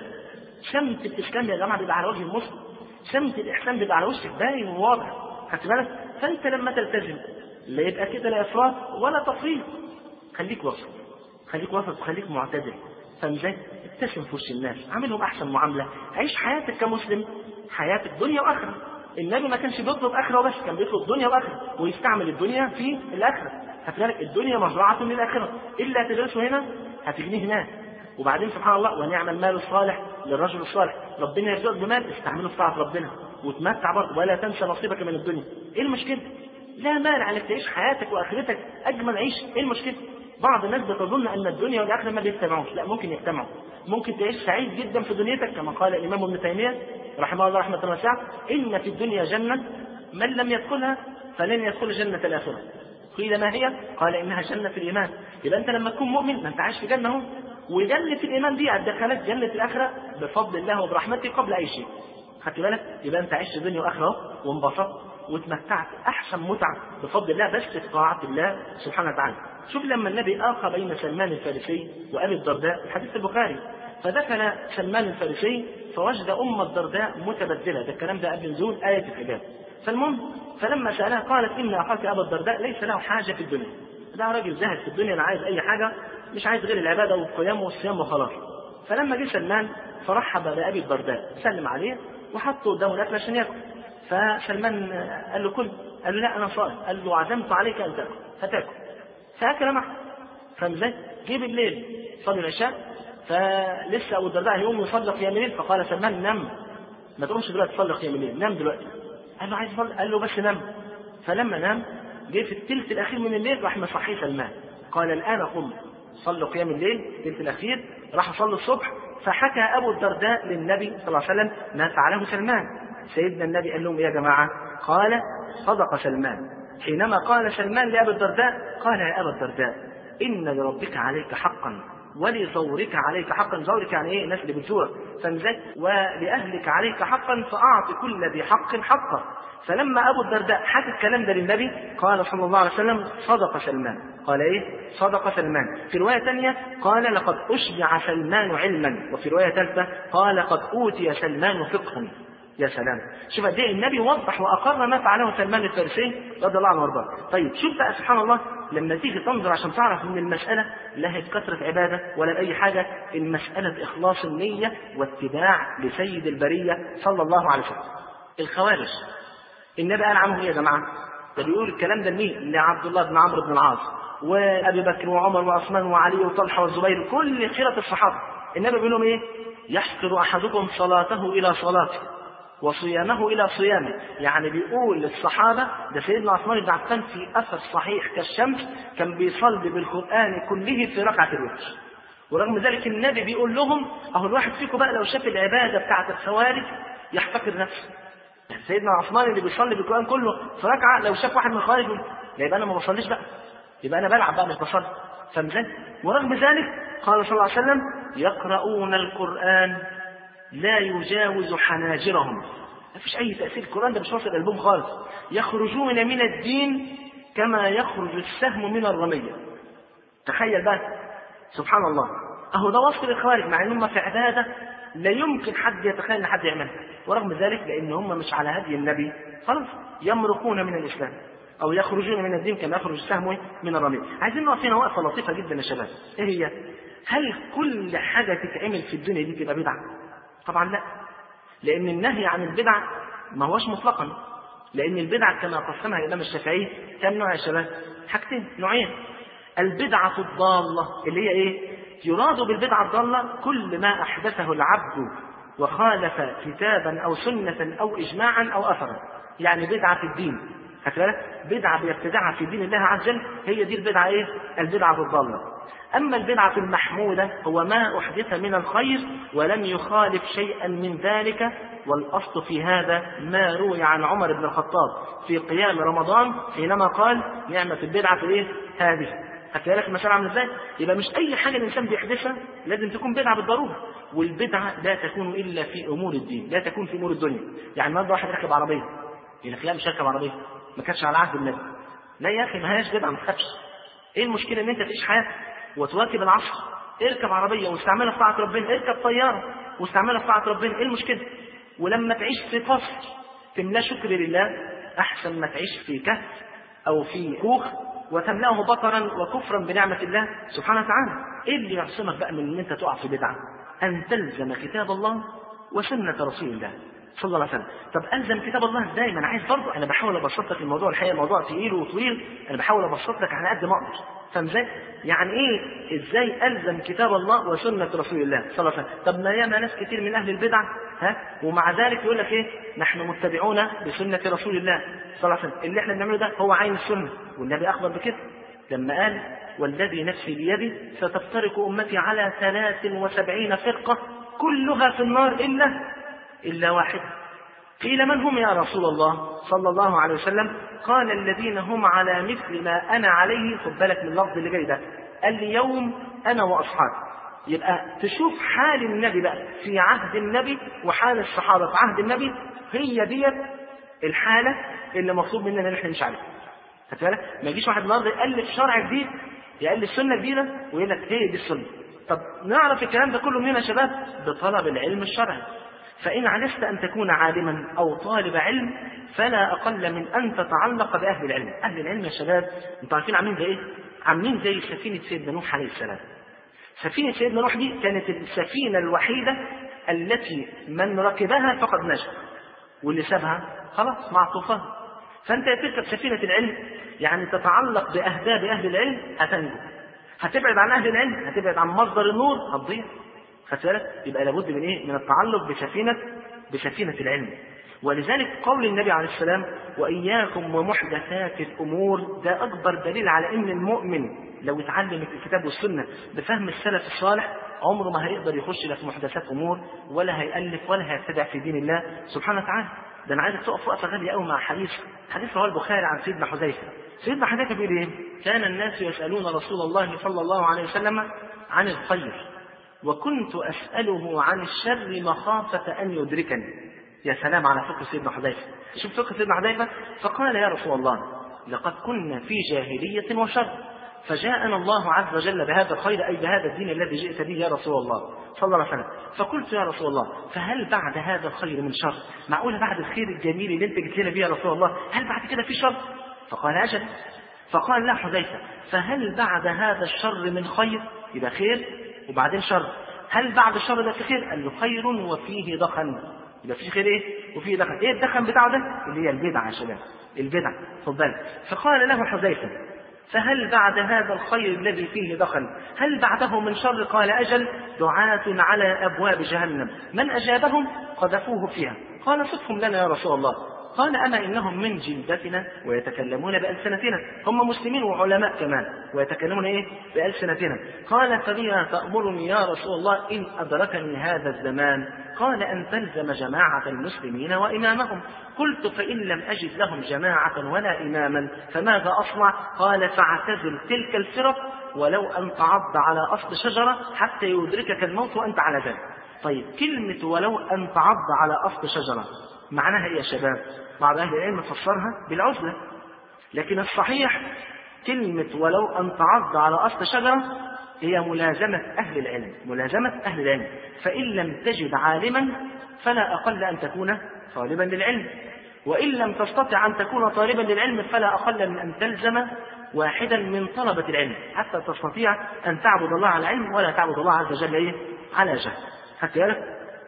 سمت الاسلام يا جماعه بيبقى على وجه المسلم، سمت الاحسان بيبقى على وشك باين وواضح. خدت بالك؟ فانت لما تلتزم لا يبقى كده لا افراط ولا تفريط، خليك وسط، خليك وسط وخليك معتدل. فاهم ازاي؟ ابتسم في وش الناس، عاملهم احسن معامله، عيش حياتك كمسلم حياتك دنيا واخره. النبي ما كانش بيطلب اخره وبس، كان بيطلب دنيا واخره ويستعمل الدنيا في الاخره. هتلاقي الدنيا مزرعه للاخره، الا تدرسه هنا هتجنيه هناك. وبعدين سبحان الله ونعم المال الصالح للرجل الصالح، ربنا يرزقك بمال استعمله في طاعة ربنا وتمتع برضه، ولا تنسى نصيبك من الدنيا. ايه المشكلة؟ لا مانع انك تعيش حياتك واخرتك اجمل عيش، ايه المشكلة؟ بعض الناس بتظن ان الدنيا والاخره ما بيجتمعوش، لا ممكن يجتمعوا، ممكن تعيش سعيد جدا في دنيتك كما قال الامام ابن تيميه رحمه الله رحمه واسعه: ان في الدنيا جنه من لم يدخلها فلن يدخل جنه الاخره. قيل ما هي؟ قال انها جنه الايمان. يبقى انت لما تكون مؤمن ما انت عايش في جنه اهو، وجنه الايمان دي هتدخلك جنه الاخره بفضل الله وبرحمته قبل اي شيء. خدت بالك؟ يبقى انت عشت دنيا واخره اهو وانبسطت وتمتعت احسن متعه بفضل الله بس في طاعه الله سبحانه وتعالى. شوف لما النبي آخى بين سلمان الفارسي وأبي الدرداء، الحديث البخاري، فدخل سلمان الفارسي فوجد أم الدرداء متبدلة، ده الكلام ده قبل نزول آية الحجاب. فالمهم فلما سألها قالت: إن أخاك أبا الدرداء ليس له حاجة في الدنيا، ده راجل زاهد في الدنيا، أنا عايز أي حاجة، مش عايز غير العبادة والقيام والصيام وخلاص. فلما جه سلمان فرحب بأبي الدرداء، سلم عليه وحطه قدامه الأكل عشان ياكل. فسلمان قال له: كل. قال له: لا أنا صائم. قال له: عزمت عليك أن تأكل، هتاكل. فأكل معه. فمزاج جه بالليل صلي العشاء، فلسه أبو الدرداء يقوم يصلي قيام الليل، فقال سلمان: نم، ما تقومش دلوقتي تصلي قيام الليل، نام دلوقتي. قال له: عايز اصلي. قال له: بس نام. فلما نام جه في الثلث الأخير من الليل راح مصحيه سلمان، قال: الآن قم صلوا قيام الليل الثلث الأخير. راح صلي الصبح، فحكى أبو الدرداء للنبي صلى الله عليه وسلم ما فعله سلمان. سيدنا النبي قال لهم: يا جماعة، قال: صدق سلمان. حينما قال سلمان لأبي الدرداء قال: يا أبا الدرداء، إن لربك عليك حقا ولزورك عليك حقا. زورك يعني ايه؟ الناس اللي بتزورك، فانزل. ولأهلك عليك حقا فأعط كل ذي حق حقه. فلما أبو الدرداء حكى الكلام ده للنبي قال صلى الله عليه وسلم: صدق سلمان. قال ايه؟ صدق سلمان. في رواية ثانية قال: لقد أشبع سلمان علما. وفي رواية ثالثة قال: قد أوتي سلمان فقها. يا سلام، شوف قد ايه النبي وضح واقر ما فعله سلمان الفارسي رضي الله عنه وارضاه. طيب شوف بقى سبحان الله، لما تيجي تنظر عشان تعرف ان المساله لا هي بكثره عباده ولا باي حاجه، المساله اخلاص النيه واتباع لسيد البريه صلى الله عليه وسلم. الخوارج النبي قال عنهم ايه يا جماعه؟ ده بيقول الكلام ده لمين؟ لعبد الله بن عمرو بن العاص وابي بكر وعمر وعثمان وعلي وطلحه والزبير، كل خيره الصحابه. النبي بيقول لهم ايه؟ يحقر احدكم صلاته الى صلاته وصيامه إلى صيامه. يعني بيقول للصحابة، ده سيدنا عثمان بن عفان في أثر صحيح كالشمس كان بيصلي بالقرآن كله في ركعة الوتر، ورغم ذلك النبي بيقول لهم: أهو الواحد فيكم بقى لو شاف العبادة بتاعة الخوارج يحتقر نفسه. سيدنا عثمان اللي بيصلي بالقرآن كله في ركعة لو شاف واحد من الخوارج لا يبقى أنا ما بصليش بقى، يبقى أنا بلعب بقى مش بصلي. فمثال ورغم ذلك قال صلى الله عليه وسلم: يقرؤون القرآن لا يجاوز حناجرهم. ما فيش أي تأثير، القرآن ده مش واصل قلبهم خالص. يخرجون من الدين كما يخرج السهم من الرمية. تخيل بقى سبحان الله، أهو ده وصف للخوارج، مع أنهم في عبادة لا يمكن حد يتخيل أن حد يعملها، ورغم ذلك لأن هم مش على هدي النبي خلاص يمرقون من الإسلام أو يخرجون من الدين كما يخرج السهم من الرمية. عايزين نقف هنا وقفة لطيفة جدا يا شباب. إيه هي؟ هل كل حاجة تتعمل في الدنيا دي تبقى بدعة؟ طبعا لا، لأن النهي عن البدع ما هوش مطلقا، لأن البدعة كما قسمها الإمام الشافعي كم نوع يا شباب؟ حاجتين، نوعين. البدعة الضالة اللي هي إيه؟ يراد بالبدعة الضالة كل ما أحدثه العبد وخالف كتابا أو سنة أو إجماعا أو أثرا، يعني بدعة في الدين. بدعة بيبتدعها في دين الله عز وجل، هي دي البدعة إيه؟ البدعة الضالة. أما البدعة المحمودة هو ما أحدث من الخير ولم يخالف شيئا من ذلك. والأصل في هذا ما روي عن عمر بن الخطاب في قيام رمضان حينما قال: نعمة البدعة في إيه؟ هذه. حتى لك المسألة عاملة إزاي؟ يبقى مش أي حاجة الإنسان بيحدثها لازم تكون بدعة بالضرورة، والبدعة لا تكون إلا في أمور الدين، لا تكون في أمور الدنيا. يعني النهارده واحد ركب عربية يقول لك: لا مش هركب عربية، ما كانش على عهد النبي. لا يا أخي، ما هياش بدعة، ما تخافش. إيه المشكلة إن أنت تعيش حياتك وتواكب العصر؟ اركب عربية واستعملها في طاعة ربنا، اركب طيارة واستعملها في طاعة ربنا، ايه المشكلة؟ ولما تعيش في قصر تملا شكر لله احسن ما تعيش في كهف او في كوخ وتملاه بطرا وكفرا بنعمة الله سبحانه وتعالى. ايه اللي يعصمك بقى من ان انت تقع في بدعة؟ ان تلزم كتاب الله وسنة رسول الله صلى الله عليه وسلم. طب ألزم كتاب الله ازاي؟ ما أنا عايز برضه، أنا بحاول أبسط لك الموضوع، الحقيقة الموضوع تقيل وطويل، أنا بحاول أبسط لك على قد ما أقدر. فاهم ازاي؟ يعني إيه ازاي ألزم كتاب الله وسنة رسول الله صلى الله عليه وسلم؟ طب ما ياما ناس كتير من أهل البدع ها ومع ذلك يقول لك إيه؟ نحن متبعون بسنة رسول الله صلى الله عليه وسلم، اللي احنا بنعمله ده هو عين السنة، والنبي أخبر بكده لما قال والذي نفسي بيده ستفترق أمتي على ثلاث وسبعين فرقة كلها في النار إلا إلا واحد. قيل من هم يا رسول الله صلى الله عليه وسلم؟ قال الذين هم على مثل ما أنا عليه. خد بالك من اللفظ اللي جاي ده، اليوم أنا وأصحابي. يبقى تشوف حال النبي بقى في عهد النبي وحال الصحابة في عهد النبي، هي ديت الحالة اللي مطلوب مننا نحن مش عليها. هتفهم؟ ما يجيش واحد النهارده يألف شرع جديد، يألف سنة جديدة ويقول لك هي دي السنة. طب نعرف الكلام ده كله منين يا شباب؟ بطلب العلم الشرعي. فإن عجزت أن تكون عالما أو طالب علم فلا أقل من أن تتعلق بأهل العلم. أهل العلم يا شباب انتوا عارفين عاملين زي إيه؟ عاملين زي سفينة سيدنا نوح عليه السلام. سفينة سيدنا نوح دي كانت السفينة الوحيدة التي من ركبها فقد نجا، واللي سابها خلاص مع الطوفان. فأنت تركب سفينة العلم يعني تتعلق بأهداب أهل العلم هتنجو، هتبعد عن أهل العلم هتبعد عن مصدر النور هتضيع. فسألت يبقى لابد من إيه؟ من التعلق بسفينة بسفينة العلم. ولذلك قول النبي عليه السلام وإياكم ومحدثات الأمور، ده أكبر دليل على أن المؤمن لو اتعلم الكتاب والسنة بفهم السلف الصالح عمره ما هيقدر يخش لا في محدثات أمور ولا هيألف ولا هيبتدع في دين الله سبحانه وتعالى. ده أنا عايزك تقف وقفة غالية قوي مع حديث حديث رواه البخاري عن سيدنا حذيفة. سيدنا حذيفة بيقول إيه؟ كان الناس يسألون رسول الله صلى الله عليه وسلم عن الخير وكنت أسأله عن الشر مخافة أن يدركني. يا سلام على فقه سيدنا حذيفة. شوف فقه سيدنا حذيفة، فقال يا رسول الله لقد كنا في جاهلية وشر فجاءنا الله عز وجل بهذا الخير أي بهذا الدين الذي جئت به يا رسول الله صلى الله عليه وسلم. فقلت يا رسول الله فهل بعد هذا الخير من شر؟ معقولة بعد الخير الجميل اللي انت جئت لنا به يا رسول الله هل بعد كده في شر؟ فقال أجل. فقال لا حذيفة فهل بعد هذا الشر من خير؟ يبقى خير وبعدين شر، هل بعد الشر ده في خير؟ قال له خير وفيه دخن. يبقى في خير ايه وفيه دخن. ايه الدخن بتاعه ده؟ اللي هي البدعة يا شباب، البدع. خد بالك. فقال له حذيفة فهل بعد هذا الخير الذي فيه دخن هل بعده من شر؟ قال أجل. دعاة على أبواب جهنم من أجابهم قذفوه فيها. قال صفهم لنا يا رسول الله. قال أما إنهم من جلدتنا ويتكلمون بألسنتنا، هم مسلمين وعلماء كمان ويتكلمون إيه بألسنتنا. قال فبما تأمرني يا رسول الله إن أدركني هذا الزمان؟ قال أن تلزم جماعة المسلمين وإمامهم. قلت فإن لم أجد لهم جماعة ولا إماما فماذا أصنع؟ قال فاعتزل تلك الفرق ولو أن تعض على أصل شجرة حتى يدركك الموت وأنت على ذلك. طيب كلمة ولو أن تعض على أصل شجرة معناها إيه يا شباب؟ بعض أهل العلم فسرها بالعزلة، لكن الصحيح كلمة ولو أن تعض على أصل شجرة هي ملازمة أهل العلم، ملازمة أهل العلم. فإن لم تجد عالما فلا أقل أن تكون طالبا للعلم، وإن لم تستطع أن تكون طالبا للعلم فلا أقل من أن تلزم واحدا من طلبة العلم حتى تستطيع أن تعبد الله على علم ولا تعبد الله عز وجل إيه؟ على جهل. خدت بالك؟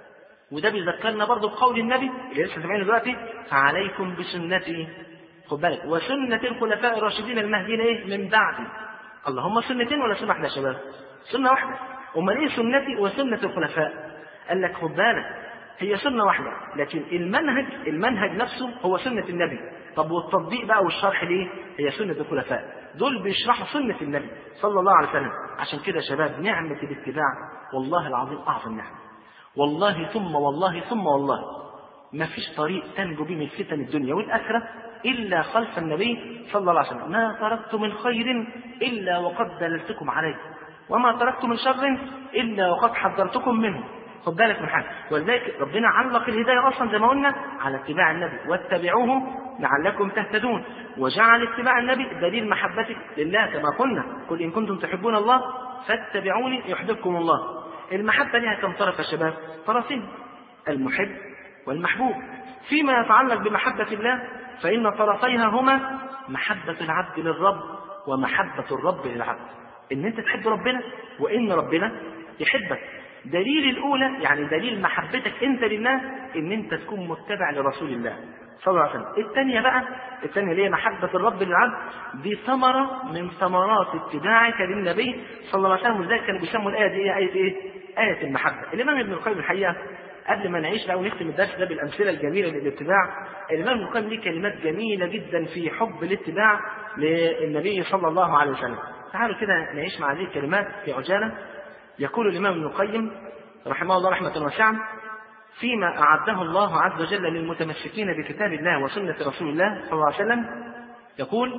وده بيذكرنا برضه بقول النبي اللي لسه سامعينه دلوقتي فعليكم بسنتي. خد بالك وسنة الخلفاء الراشدين المهديين إيه؟ من بعدي. اللهم سنتين ولا سنة واحدة يا شباب؟ سنة واحدة. أمال إيه سنتي وسنة الخلفاء؟ قال لك خد بالك هي سنة واحدة لكن المنهج المنهج نفسه هو سنة النبي. طب والتطبيق بقى والشرح ليه؟ هي سنة الخلفاء، دول بيشرحوا سنة النبي صلى الله عليه وسلم. عشان كده يا شباب نعمة الاتباع والله العظيم أعظم نعمة، والله ثم والله ثم والله ما فيش طريق تنجو به من فتن الدنيا والآخرة إلا خلف النبي صلى الله عليه وسلم. ما تركت من خير إلا وقد دللتكم عليه وما تركت من شر إلا وقد حذرتكم منه. خد بالك من حاجة، ولذلك ربنا علق الهداية أصلا زي ما قلنا على اتباع النبي واتبعوه لعلكم تهتدون، وجعل اتباع النبي دليل محبتك لله كما قلنا قل إن كنتم تحبون الله فاتبعوني يحببكم الله. المحبة لها كم طرف يا شباب؟ طرفين، المحب والمحبوب. فيما يتعلق بمحبة الله فإن طرفيها هما محبة العبد للرب ومحبة الرب للعبد، إن أنت تحب ربنا وإن ربنا يحبك. دليل الأولى يعني دليل محبتك أنت لله إن أنت تكون متبع لرسول الله صلى الله عليه وسلم. الثانية بقى، الثانية اللي هي محبة الرب للعبد، دي ثمرة من ثمرات اتباعك للنبي صلى الله عليه وسلم. ولذلك كانوا بيسموا الآية دي آية إيه؟ آية المحبة. الإمام ابن القيم الحقيقة قبل ما نعيش بقى ونختم الدرس ده بالأمثلة الجميلة للاتباع، الإمام ابن القيم ليه كلمات جميلة جدا في حب الاتباع للنبي صلى الله عليه وسلم. تعالوا كده نعيش مع هذه الكلمات في عجالة. يقول الإمام ابن القيم رحمه الله رحمة واسعة فيما أعده الله عز وجل للمتمسكين بكتاب الله وسنة رسول الله صلى الله عليه وسلم، يقول: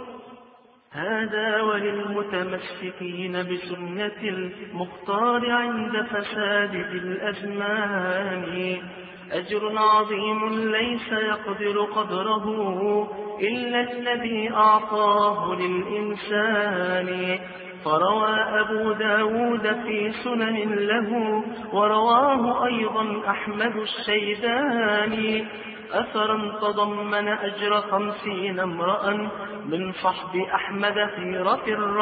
هذا وللمتمسكين بسنة المختار عند فساد الأزمان أجر عظيم ليس يقدر قدره إلا الذي أعطاه للإنسان. فروى أبو داود في سنن له ورواه أيضا أحمد الشيباني أثرا تضمن أجر خمسين امرأ من صحب أحمد خيرة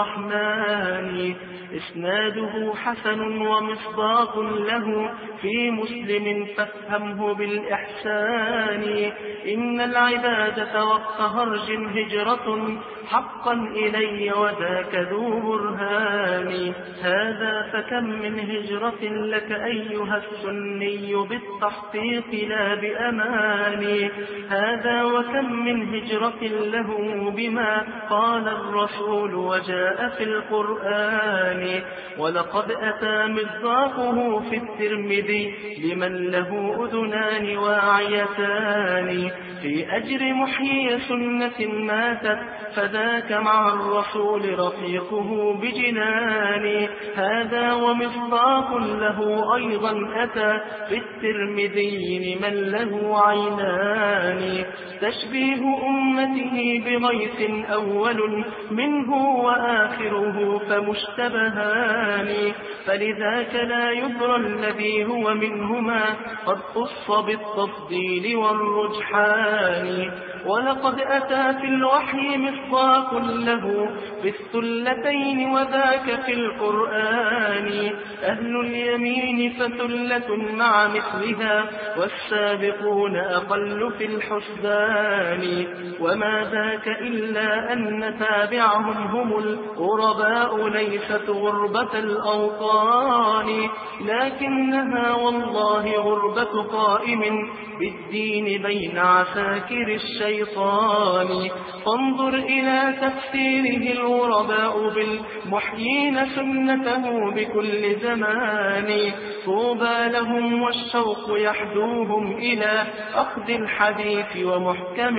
الرحمن إسناده حسن ومصداق له في مسلم فافهمه بالإحسان. إن العبادة وقت هرج هجرة حقا إلي وذاك ذو برهان. هذا فكم من هجرة لك أيها السني بالتحقيق لا بأمان. هذا وكم من هجرة له بما قال الرسول وجاء في القرآن. ولقد أتى مصداقه في الترمذي لمن له أذنان واعيتان في أجر محيي سنة ماتت فذاك مع الرسول رفيقه بجنان. هذا ومصداق له أيضا أتى في الترمذي لمن له عينان. تشبيه أمته بغيث أول منه وآخره فمشتبهان. فلذاك لا يدرى الذي هو منهما قد خص بالتفضيل والرجحان. ولقد أتى في الوحي مصداق له في الثلتين وذاك في القرآن. أهل اليمين فثلة مع مثلها والسابقون أقل في الحسبان. وما ذاك إلا أن تابعهم هم الغرباء ليست غربة الأوطان لكنها والله غربة قائم بالدين بين عساكر الشيطان. فانظر إلى تفسيره الغرباء بالمحيين سنته بكل زمان. طوبى لهم والشوق يحدوهم إلى أخذ الحديث ومحكم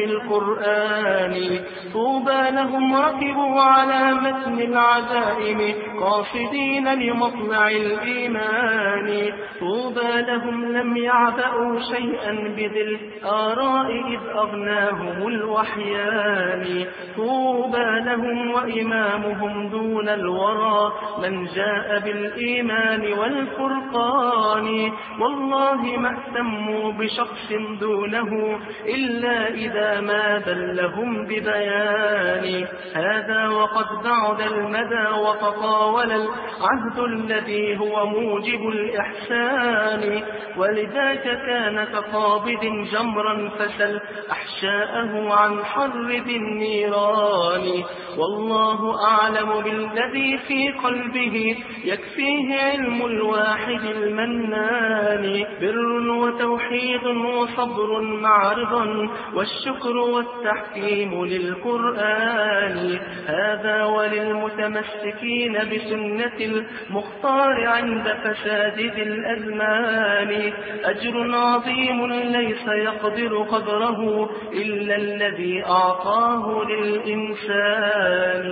القرآن. طوبى لهم ركبوا على متن العزائم قاصدين لمطلع الإيمان. طوبى لهم لم يعبأوا شيئا بذي الآراء إذ أغناهم الوحيان. طوبى لهم وإمامهم دون الورى من جاء بالإيمان والفرقان. والله ما اهتموا بشخص دونه إلا إذا ما دلهم ببيان. هذا وقد بعد المدى وتطاول العهد الذي هو موجب الإحسان. ولذاك كان كقابض جمرا فسل أحشاءه عن حر ذي النيران. والله أعلم بالذي في قلبه يكفيه علم الواحد المنان. بر وتوحيد وصبر مع رضا والشكر والتحكيم للقرآن. هذا وللمتمسكين بسنة المختار عند فساد ذي الأزمان أجر عظيم ليس يقدر قدره إلا الذي أعطاه للإنسان.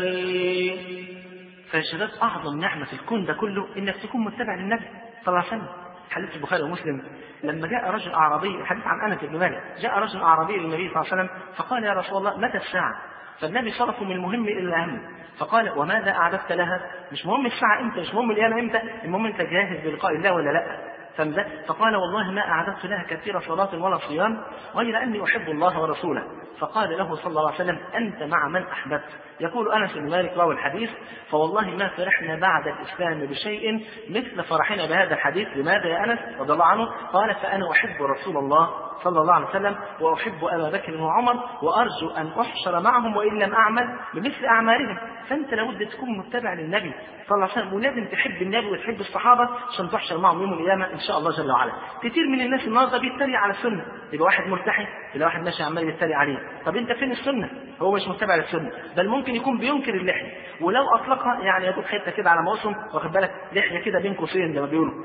فشباب أعظم نعمة في الكون ده كله إنك تكون متبع للنبي صلى الله عليه وسلم. حديث البخاري ومسلم لما جاء رجل أعرابي، حديث عن أنس بن مالك، جاء رجل أعرابي للنبي صلى الله عليه وسلم فقال: يا رسول الله متى الساعة؟ فالنبي صرفه من المهم إلى الأهم فقال: وماذا أعددت لها؟ مش مهم الساعة إمتى، مش مهم القيامة إمتى، المهم أنت جاهز بلقاء الله ولا لا. فقال: والله ما أعددت لها كثير صلاة ولا صيام غير أني أحب الله ورسوله فقال له صلى الله عليه وسلم: أنت مع من أحببت. يقول أنس بن مالك راوي الحديث: فوالله ما فرحنا بعد الإسلام بشيء مثل فرحنا بهذا الحديث. لماذا يا أنس رضي الله عنه؟ قال: فأنا أحب رسول الله صلى الله عليه وسلم، وأحب أبا بكر وعمر، وأرجو أن أحشر معهم وإن لم أعمل بمثل أعمالهم. فأنت لابد تكون متبع للنبي صلى الله عليه وسلم، ولازم تحب النبي وتحب الصحابة عشان تحشر معهم يوم القيامة إن شاء الله جل وعلا. كتير من الناس النهارده بيتريق على السنة، يبقى واحد ملتحي، يبقى واحد ماشي عمال يتريق عليه. طب أنت فين السنة؟ هو مش متبع للسنة، بل ممكن يكون بينكر اللحية، ولو أطلقها يعني يدوب حتة كده على موسم، واخد بالك، لحية كده بين قوسين زي ما بيقولوا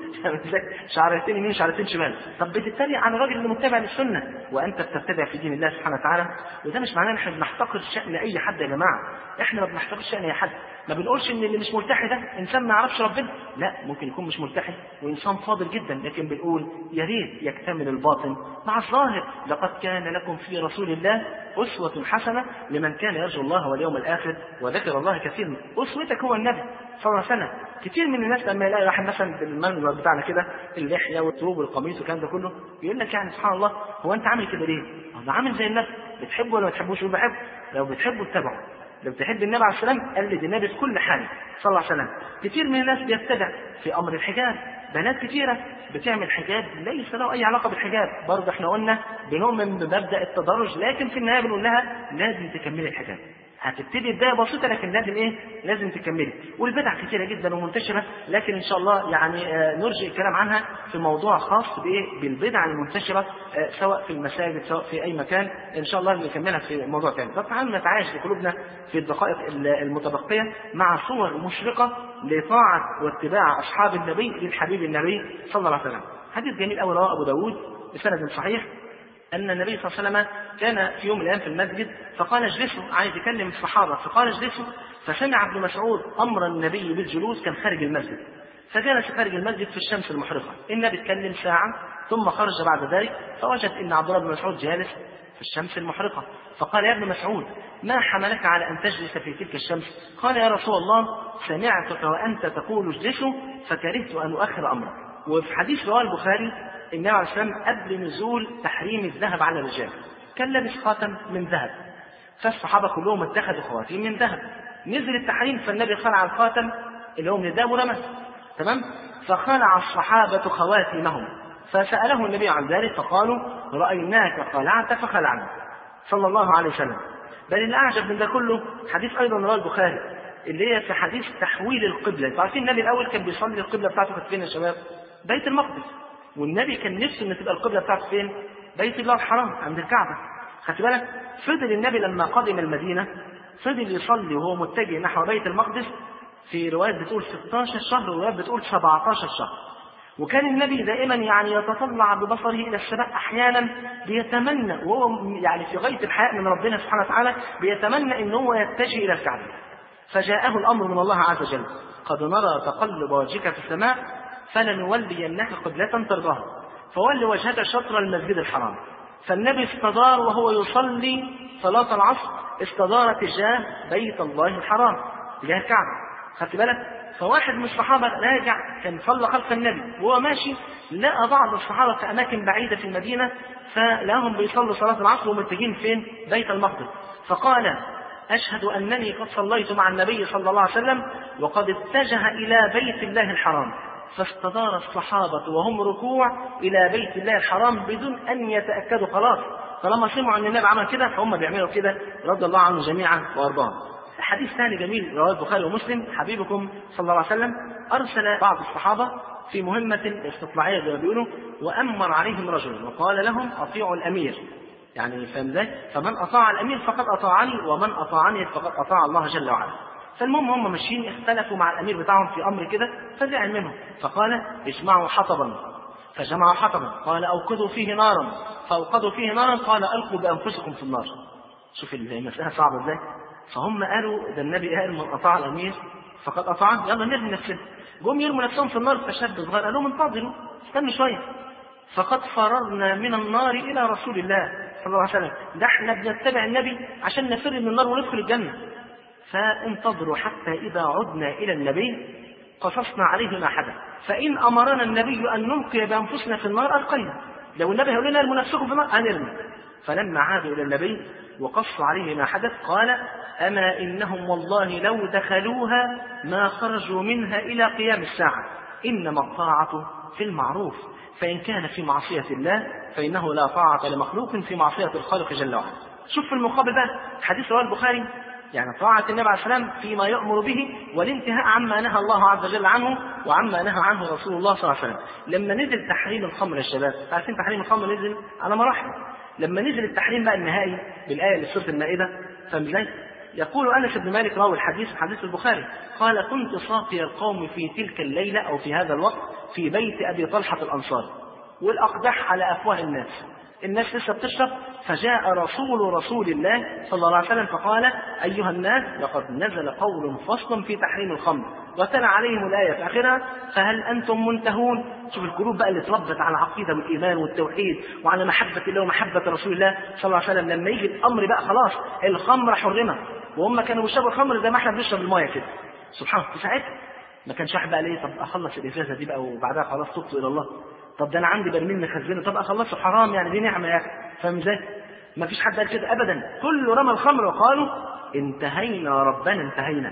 شعرتين يمين شعرتين شمال. طب بتتريق على الراجل اللي متبع للسنة وأنت بتتبع في دين الله سبحانه وتعالى. وده مش معناه ان احنا بنحتقر شأن أي حد يا جماعة، احنا ما بنحتقرش شأن أي حد، ما بنقولش ان اللي مش ملتحي ده انسان ما يعرفش ربنا، لا، ممكن يكون مش ملتحي وانسان فاضل جدا، لكن بنقول يا ريت يكتمل الباطن مع الظاهر. لقد كان لكم في رسول الله أسوة حسنة لمن كان يرجو الله واليوم الآخر وذكر الله كثيرا. أسوتك هو النبي صلى الله عليه وسلم. كتير من الناس لما يلاقي واحد مثلا بالمنظر بتاعنا كده، اللحية والثوب والقميص والكلام ده كله، يقول لك يعني سبحان الله، هو انت عامل كده ليه؟ هو عامل زي النبي، بتحبه ولا ما بتحبوش؟ يقول بحبه. لو بتحبه اتبعه، لو بتحب النبي عليه السلام قلد النبي في كل حال صلى الله عليه وسلم. كتير من الناس بيتبع في امر الحجاب، بنات كتيره بتعمل حجاب ليس له اي علاقه بالحجاب، برضه احنا قلنا بنؤمن بمبدا التدرج، لكن في النهايه بنقول لها لازم تكملي الحجاب. هتبتدي بدايه بسيطه لكن لازم ايه؟ لازم تكملي. والبدع كتيره جدا ومنتشره، لكن ان شاء الله يعني آه نرجئ الكلام عنها في موضوع خاص بايه؟ بالبدع المنتشره، آه سواء في المساجد سواء في اي مكان، ان شاء الله نكملها في موضوع ثاني. طب تعالوا نتعايش بقلوبنا في الدقائق المتبقيه مع صور مشرقه لطاعه واتباع اصحاب النبي للحبيب النبي صلى الله عليه وسلم. حديث جميل قوي رواه ابو داود بسند صحيح، أن النبي صلى الله عليه وسلم كان في يوم من الأيام في المسجد، فقال اجلسوا، عايز يكلم الصحابة، فقال اجلسوا، فسمع ابن مسعود أمر النبي بالجلوس، كان خارج المسجد، فجلس خارج المسجد في الشمس المحرقة. النبي اتكلم ساعة ثم خرج بعد ذلك، فوجد أن عبد الله بن مسعود جالس في الشمس المحرقة، فقال: يا ابن مسعود ما حملك على أن تجلس في تلك الشمس؟ قال: يا رسول الله سمعتك وأنت تقول اجلسوا فكرهت أن أؤخر أمرك. وفي حديث رواه البخاري النبي عليه الصلاة والسلام قبل نزول تحريم الذهب على الرجال كان لابس خاتم من ذهب، فالصحابة كلهم اتخذوا خواتيم من ذهب. نزل التحريم فالنبي خلع الخاتم اللي هو من الذهب ورماه، تمام؟ فخلع الصحابة خواتمهم، فسأله النبي عن ذلك فقالوا: رأيناك خلعت فخلعنا صلى الله عليه وسلم. بل الأعجب من ده كله حديث أيضا رواه البخاري اللي هي في حديث تحويل القبلة. انتوا عارفين النبي الأول كان بيصلي القبلة بتاعته كانت فين يا شباب؟ بيت المقدس، والنبي كان نفسه ان تبقى القبلة بتاعته فين؟ بيت الله الحرام عند الكعبة. خدت بالك؟ فضل النبي لما قدم المدينة فضل يصلي وهو متجه نحو بيت المقدس، في روايات بتقول ستاشر شهر وروايات بتقول سبعتاشر شهر. وكان النبي دائما يعني يتطلع ببصره الى السماء، احيانا بيتمنى وهو يعني في غاية الحياء من ربنا سبحانه وتعالى بيتمنى ان هو يتجه الى الكعبة. فجاءه الامر من الله عز وجل: قد نرى تقلب وجهك في السماء فلنولينك قبلة ترضاها فول وجهك شطر المسجد الحرام. فالنبي استدار وهو يصلي صلاة العصر، استدار تجاه بيت الله الحرام تجاه الكعبة. خدت بالك؟ فواحد من الصحابة راجع كان صلى خلف النبي وهو ماشي، لقى بعض الصحابة في أماكن بعيدة في المدينة، فلاهم بيصلوا صلاة العصر ومتجهين فين؟ بيت المقدس. فقال: أشهد أنني قد صليت مع النبي صلى الله عليه وسلم وقد اتجه إلى بيت الله الحرام. فاستدار الصحابة وهم ركوع إلى بيت الله الحرام بدون أن يتأكدوا، خلاص طالما سمعوا أن النبي عمل كده فهم بيعملوا كده رضي الله عنهم جميعا وأرضاهم. حديث ثاني جميل رواه البخاري ومسلم، حبيبكم صلى الله عليه وسلم أرسل بعض الصحابة في مهمة استطلاعية زي ما بيقولوا، وأمر عليهم رجل وقال لهم: أطيعوا الأمير. يعني فهم ذلك، فمن أطاع الأمير فقد أطاعني ومن أطاعني فقد أطاع الله جل وعلا. فالمهم هم ماشيين اختلفوا مع الأمير بتاعهم في أمر كده، فزعل منهم فقال: اجمعوا حطبا، فجمعوا حطبا. قال: أوقدوا فيه نارا، فأوقدوا فيه نارا. قال: ألقوا بأنفسكم في النار. شوف المسألة صعبة ازاي. فهم قالوا ده النبي قال: من أطاع الأمير فقد أطاعه، يلا نرمي نفسنا. جم يرموا نفسهم في النار، فشاب صغير قال لهم: انتظروا استنوا شوية، فقد فررنا من النار إلى رسول الله صلى الله عليه وسلم. ده احنا بنتبع النبي عشان نفر من النار وندخل الجنة، فانتظروا حتى إذا عدنا إلى النبي قصصنا عليه ما حدث، فإن أمرنا النبي أن نلقي بأنفسنا في النار ألقينا، لو النبي يقول لنا ارموا نفسكم في النار هنرمي. فلما عادوا إلى النبي وقص عليه ما حدث قال أما إنهم والله لو دخلوها ما خرجوا منها إلى قيام الساعة، إنما الطاعة في المعروف، فإن كان في معصية الله فإنه لا طاعة لمخلوق في معصية الخالق جل وعلا. شوف في المقابل بقى حديث رواه البخاري، يعني طاعة النبي عليه السلام فيما يأمر به والانتهاء عما نهى الله عز وجل عنه وعما نهى عنه رسول الله صلى الله عليه وسلم. لما نزل تحريم الخمر يا شباب، عارفين تحريم الخمر نزل على مراحل، لما نزل التحريم بقى النهائي بالآية اللي في سورة المائدة، فمزاي يقول أنس بن مالك راوي الحديث حديث البخاري قال كنت صافي القوم في تلك الليلة أو في هذا الوقت في بيت أبي طلحة الأنصاري، والأقدح على أفواه الناس، الناس لسه بتشرب، فجاء رسول رسول الله صلى الله عليه وسلم فقال أيها الناس لقد نزل قول فصل في تحريم الخمر، وتلا عليهم الآية في آخرها فهل أنتم منتهون. شوف القلوب بقى اللي اتربت على العقيدة والإيمان والتوحيد وعلى محبة الله ومحبة رسول الله صلى الله عليه وسلم، لما يجي الأمر بقى خلاص الخمر حرمة، وهم كانوا بيشربوا الخمر زي ما احنا بنشرب المايه كده، سبحان الله. في ساعتها ما كانش واحد بقى ليه طب أخلص الإزازة دي بقى وبعدها خلاص تبت إلى الله، طب ده انا عندي برميل مخزنه طب اخلصه حرام يعني دي نعمه يا اخي، فاهم ازاي؟ ما فيش حد قال كده ابدا، كله رمى الخمر وقالوا انتهينا ربنا انتهينا.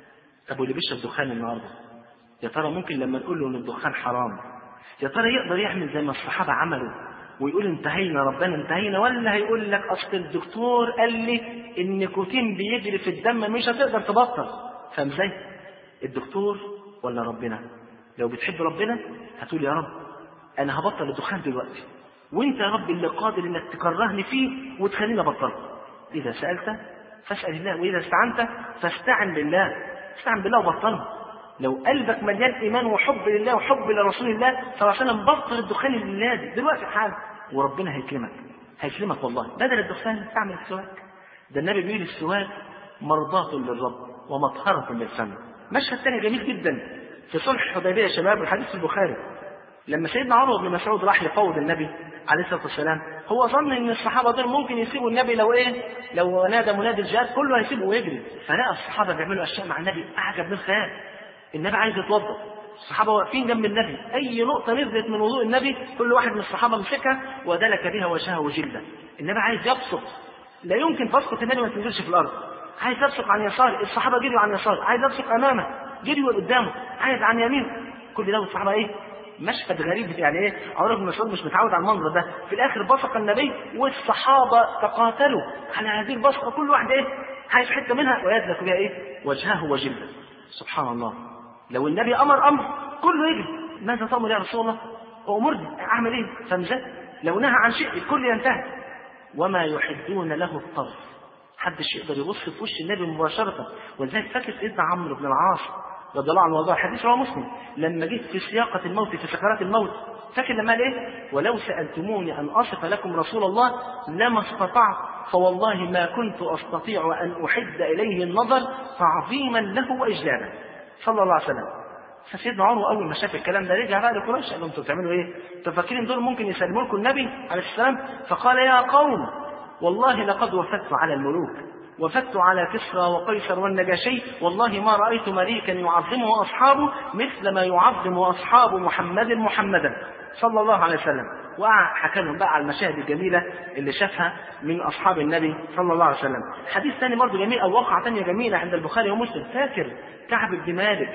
طب واللي بيشرب دخان النهارده يا ترى ممكن لما نقول له ان الدخان حرام يا ترى يقدر يعمل زي ما الصحابه عملوا ويقول انتهينا ربنا انتهينا، ولا هيقول لك اصل الدكتور قال لي النيكوتين بيجري في الدم مش هتقدر تبطل، فاهم ازاي؟ الدكتور ولا ربنا؟ لو بتحب ربنا هتقول يا رب أنا هبطل الدخان دلوقتي، وأنت يا رب اللي قادر إنك تكرهني فيه وتخليني أبطله. إذا سألت فاسأل الله، وإذا استعنت فاستعن بالله، استعن بالله وبطله. لو قلبك مليان إيمان وحب لله وحب لرسول الله صلى الله عليه وسلم بطل الدخان لله دلوقتي حالا، وربنا هيكرمك هيكرمك والله. بدل الدخان استعمل السواك، ده النبي بيقول السواك مرضاة للرب ومطهرة للفم. مشهد ثاني جميل جدا في صلح الحديبية يا شباب، الحديث في البخاري، لما سيدنا عمر بن مسعود راح يفوض النبي عليه الصلاه والسلام، هو ظن ان الصحابه دول ممكن يسيبوا النبي لو ايه لو نادى منادي الجهاد كله هيسيبه ويجري، فلقى الصحابه بيعملوا اشياء مع النبي اعجب من الخيال. النبي عايز يتوضا، الصحابه واقفين جنب النبي، اي نقطه نزلت من وضوء النبي كل واحد من الصحابه مسكها ودلك بها وجهه وجلده. النبي عايز يبصق، لا يمكن تسقط النبي ما تنزلش في الارض، عايز يبصق عن يساره، الصحابه جريوا عن يساره، عايز يبصق امامه جريوا قدامه، عايز عن يمينه، كل ده والصحابه ايه مشهد غريب يعني ايه، عمر بن مسعود مش متعود على المنظر ده. في الاخر بصق النبي والصحابه تقاتلوا على هذه البصقه، كل واحد ايه عايز حته منها ويدلك بها ايه وجهه وجلده. سبحان الله، لو النبي امر امر كله يجري، ماذا تامر يا رسول الله؟ امرني اعمل ايه؟ فمزه لو نهى عن شيء الكل ينتهي. وما يحدون له الطرف، محدش يقدر يبص في وش النبي مباشره. ولذلك فاكر سيدنا عمرو بن العاص رضي الله عنه وارضاه، حديث رواه مسلم، لما جيت في سياقة الموت في سكرات الموت، فاكر لما قال ايه؟ ولو سألتموني أن أصف لكم رسول الله لما استطعت، فوالله ما كنت أستطيع أن أحد إليه النظر تعظيما له وإجلالا صلى الله عليه وسلم. فسيدنا عمر أول ما شاف الكلام ده رجع بقى لقريش قال لهم انتوا بتعملوا ايه؟ انتوا فاكرين دول ممكن يسلموا لكم النبي عليه السلام؟ فقال يا قوم والله لقد وفدت على الملوك، وفدت على كسرى وقيصر والنجاشي، والله ما رأيت مليكا يعظمه أصحابه مثل ما يعظم أصحاب محمد محمدا صلى الله عليه وسلم. وحكى لهم بقى على المشاهد الجميلة اللي شافها من أصحاب النبي صلى الله عليه وسلم. حديث ثاني برضه جميل أو واقعة ثانية جميلة عند البخاري ومسلم، فاكر كعب بن مالك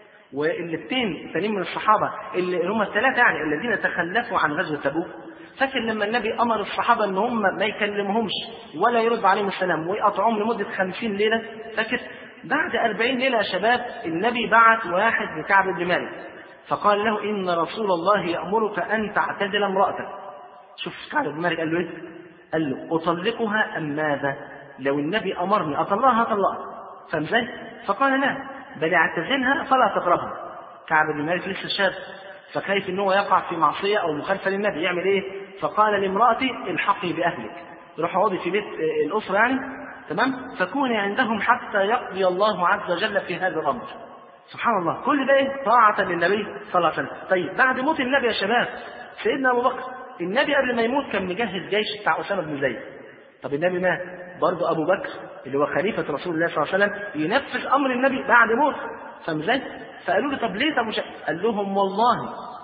والاثنين ثانيين من الصحابة اللي هم الثلاثة يعني الذين تخلفوا عن غزوة تبوك؟ فاكر لما النبي أمر الصحابة أن هم ما يكلمهمش ولا يرد عليهم السلام ويقطعهم لمدة خمسين ليلة؟ فاكر بعد أربعين ليلة يا شباب النبي بعت واحد لكعب بن مالك فقال له إن رسول الله يأمرك أن تعتزل امرأتك. شوف كعب بن مالك قال له إيه؟ قال له أطلقها أم ماذا؟ لو النبي أمرني أطلقها أطلقها، فاهم ازاي؟ فقال لا بل اعتزلها فلا تقربها. كعب بن مالك لسه شاب، فكيف انه يقع في معصيه او مخالفه للنبي يعمل ايه؟ فقال لامرأتي الحقي باهلك، روح اقعدي في بيت الاسره يعني تمام، فكوني عندهم حتى يقضي الله عز وجل في هذا الامر. سبحان الله، كل ده ايه؟ طاعه للنبي صلى الله عليه وسلم. طيب بعد موت النبي يا شباب سيدنا ابو بكر، النبي قبل ما يموت كان مجهز جيش بتاع اسامه بن زيد. طب النبي مات، برضه ابو بكر اللي هو خليفه رسول الله صلى الله عليه وسلم ينفذ امر النبي بعد موت، فاهم ازاي؟ فقالوا له طب ليه؟ طب مش قال لهم والله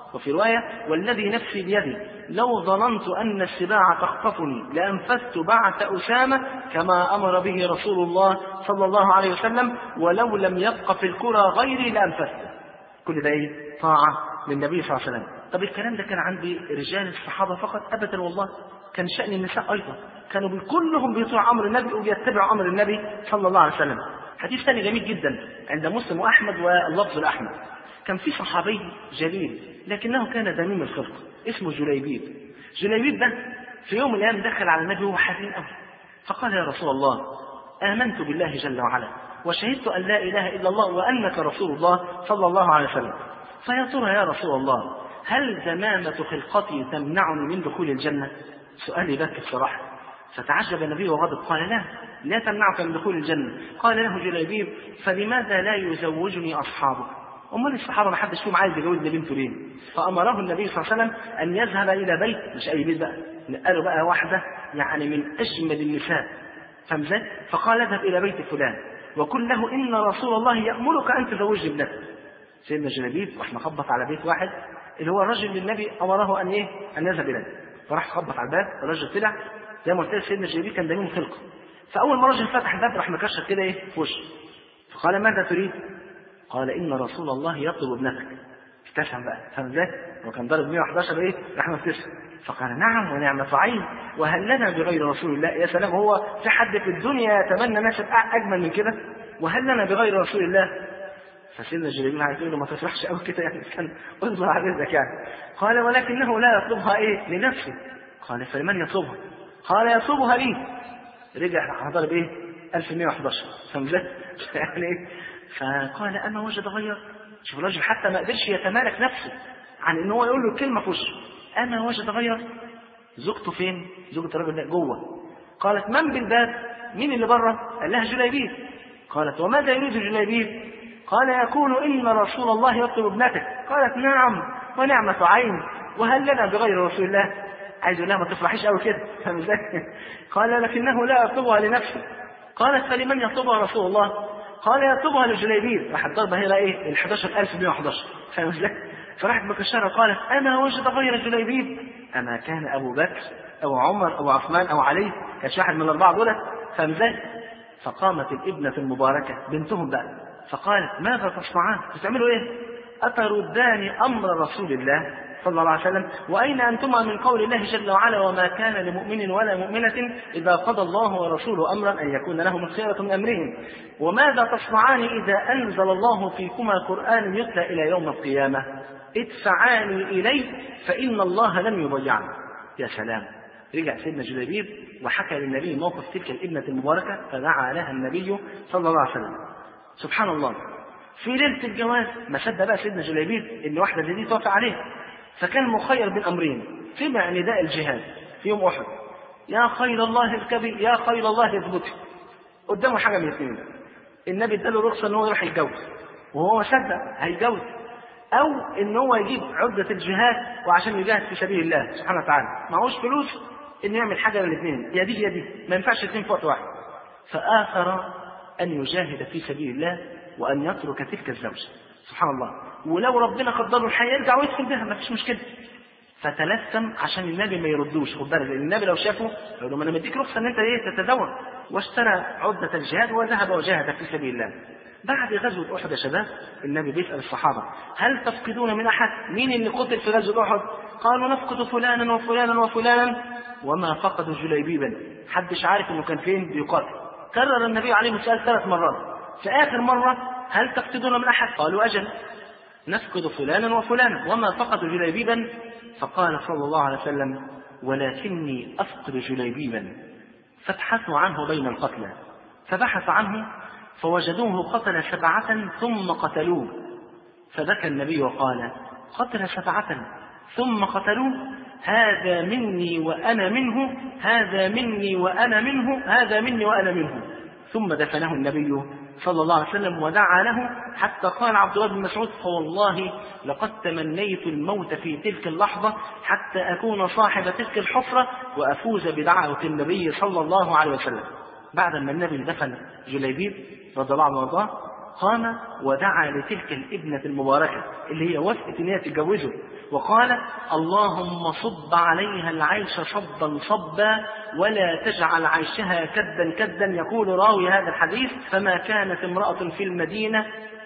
وفي رواية والذي نفسي بيدي لو ظننت أن السباع تخطفني لأنفذت بعث أسامة كما أمر به رسول الله صلى الله عليه وسلم، ولو لم يبق في الكرة غيري لأنفذت. كل ده إيه؟ طاعة للنبي صلى الله عليه وسلم. طب الكلام ده كان عند رجال الصحابة فقط؟ أبدا والله، كان شأن النساء أيضا، كانوا كلهم بيطيعوا أمر النبي وبيتبعوا أمر النبي صلى الله عليه وسلم. حديث ثاني جميل جدا عند مسلم وأحمد واللفظ الأحمد. كان في صحابي جليل لكنه كان دميم الخلق اسمه جليبيب. جليبيب ده في يوم من الأيام دخل على النبي وهو حزين قوي، فقال يا رسول الله آمنت بالله جل وعلا وشهدت أن لا إله إلا الله وأنك رسول الله صلى الله عليه وسلم، فيا ترى يا رسول الله هل زمامة خلقتي تمنعني من دخول الجنة؟ سؤال يبكي الصراحة. فتعجب النبي وغضب قال لا لا تمنعك من دخول الجنة. قال له جليبيب فلماذا لا يزوجني أصحابك؟ أمال الصحابة ما حدش فيهم عايز يجوز بنته ليه؟ فأمره النبي صلى الله عليه وسلم أن يذهب إلى بيت، مش أي بيت بقى، قالوا بقى واحدة يعني من أجمل النساء، فاهم ازاي؟ فقال اذهب إلى بيت فلان وقل له إن رسول الله يأمرك أن تزوج ابنتك. سيدنا جليبيب راح مخبط على بيت واحد اللي هو الرجل اللي النبي أمره أن إيه؟ أن يذهب إليه، فراح خبط على الباب، الرجل طلع زي ما قلت لك سيدنا جليبيب كان دميم خلقه، فأول ما الرجل فتح الباب راح مكشف كده إيه في وشه، فقال ماذا تريد؟ قال إن رسول الله يطلب ابنتك. ابتسم بقى، فاهم ازاي؟ وكان ضارب مئة وأحد عشر إيه؟ راح مبتسم، فقال نعم ونعمة عين وهل لنا بغير رسول الله؟ يا سلام، هو في حد في الدنيا يتمنى نشأ أجمل من كده؟ وهل لنا بغير رسول الله؟ فسيدنا جليبيب عايز يقول له ما تفرحش قوي كده يعني، كان اصبر على رزقك يعني. قال ولكنه لا يطلبها ايه لنفسه. قال فلمن يطلبها؟ قال يطلبها لي. رجع حضر بايه ألف ومئة وأحد عشر، فهمت يعني ايه؟ فقال اما وجد غير. شوف الراجل حتى ما قدرش يتمالك نفسه عن ان هو يقول له كلمه في وشه. اما وجد غير. زوجته فين؟ زوجة الراجل ده جوه. قالت من بالباب؟ مين اللي بره؟ قال لها جليبيب. قالت وماذا يريد جليبيب؟ قال يقول إن رسول الله يطلب ابنتك. قالت نعم ونعمة عين وهل لنا بغير رسول الله؟ عايز يقول لها ما تفرحيش قوي كده، فاهم ازاي؟ قال لكنه لا يطلبها لنفسه. قالت فلمن يطلبها رسول الله؟ قال يطلبها لجليبيب. راح ضربها هنا ايه ال أحد عشر ألف ومئة وأحد عشر، فاهم ازاي؟ فراحت مكشره قالت اما وجد غير جليبيب؟ اما كان ابو بكر او عمر او عثمان او علي، كانش واحد من الاربعه دول، فاهم ازاي؟ فقامت الابنه المباركه بنتهم بقى فقالت ماذا تصنعان؟ بتعملوا ايه؟ أتردان أمر رسول الله صلى الله عليه وسلم وأين أنتما من قول الله جل وعلا وما كان لمؤمن ولا مؤمنة إذا قضى الله ورسوله أمرا أن يكون لهم الخيرة من أمرهم وماذا تصنعان إذا أنزل الله فيكما قرآن يتلى إلى يوم القيامة ادفعاني إليه فإن الله لم يضيعني. يا سلام. رجع سيدنا جليبيب وحكى للنبي موقف تلك الابنة المباركة فدعا لها النبي صلى الله عليه وسلم. سبحان الله، في ليلة الجواز ما صدق بقى سيدنا جليبيب ان واحدة زي دي توافق عليه، فكان مخير بين امرين. سمع نداء الجهاد في يوم احد، يا خيل الله اركبي يا خيل الله اثبتي. قدامه حاجة من الاثنين، النبي اداله رخصة ان هو يروح يتجوز وهو ما صدق هيتجوز، او ان هو يجيب عدة الجهاد وعشان يجاهد في سبيل الله سبحانه وتعالى، معهوش فلوس ان يعمل حاجة من الاثنين، يا دي يا دي، ما ينفعش الاثنين في وقت واحد. فآخر أن يجاهد في سبيل الله وأن يترك تلك الزوجة. سبحان الله. ولو ربنا قدره الحياة يرجع ويدخل بها ما فيش مشكلة. فتلثم عشان النبي ما يردوش، خد بالك النبي لو شافه يقول له ما انا مديك رخصة ان انت ايه تتزوج، واشترى عدة الجهاد وذهب وجاهد في سبيل الله. بعد غزوة أحد يا شباب النبي بيسأل الصحابة هل تفقدون من أحد؟ مين اللي قتل في غزوة أحد؟ قالوا نفقد فلانا وفلانا وفلانا وما فقدوا جليبيبا. حدش عارف انه كان فين بيقاتل. كرر النبي عليه السؤال ثلاث مرات. في آخر مرة هل تفقدون من أحد؟ قالوا أجل نفقد فلانا وفلانا وما فقدوا جليبيبا. فقال صلى الله عليه وسلم ولكني أفقد جليبيبا. فابحثوا عنه بين القتلى، فبحث عنه فوجدوه قتل سبعة ثم قتلوه. فبكى النبي وقال قتل سبعة ثم قتلوه هذا مني وأنا منه هذا مني وأنا منه هذا مني وأنا منه. ثم دفنه النبي صلى الله عليه وسلم ودعا له حتى قال عبد الله بن مسعود فوالله لقد تمنيت الموت في تلك اللحظة حتى أكون صاحب تلك الحفرة وأفوز بدعوة النبي صلى الله عليه وسلم. بعد ما النبي دفن جليبيب رضي الله عنه وارضاه قام ودعا لتلك الابنة المباركة اللي هي وافقت ان هي تتجوزه وقال اللهم صب عليها العيش صبا صبا ولا تجعل عيشها كدا كدا. يقول راوي هذا الحديث فما كانت امرأة في المدينة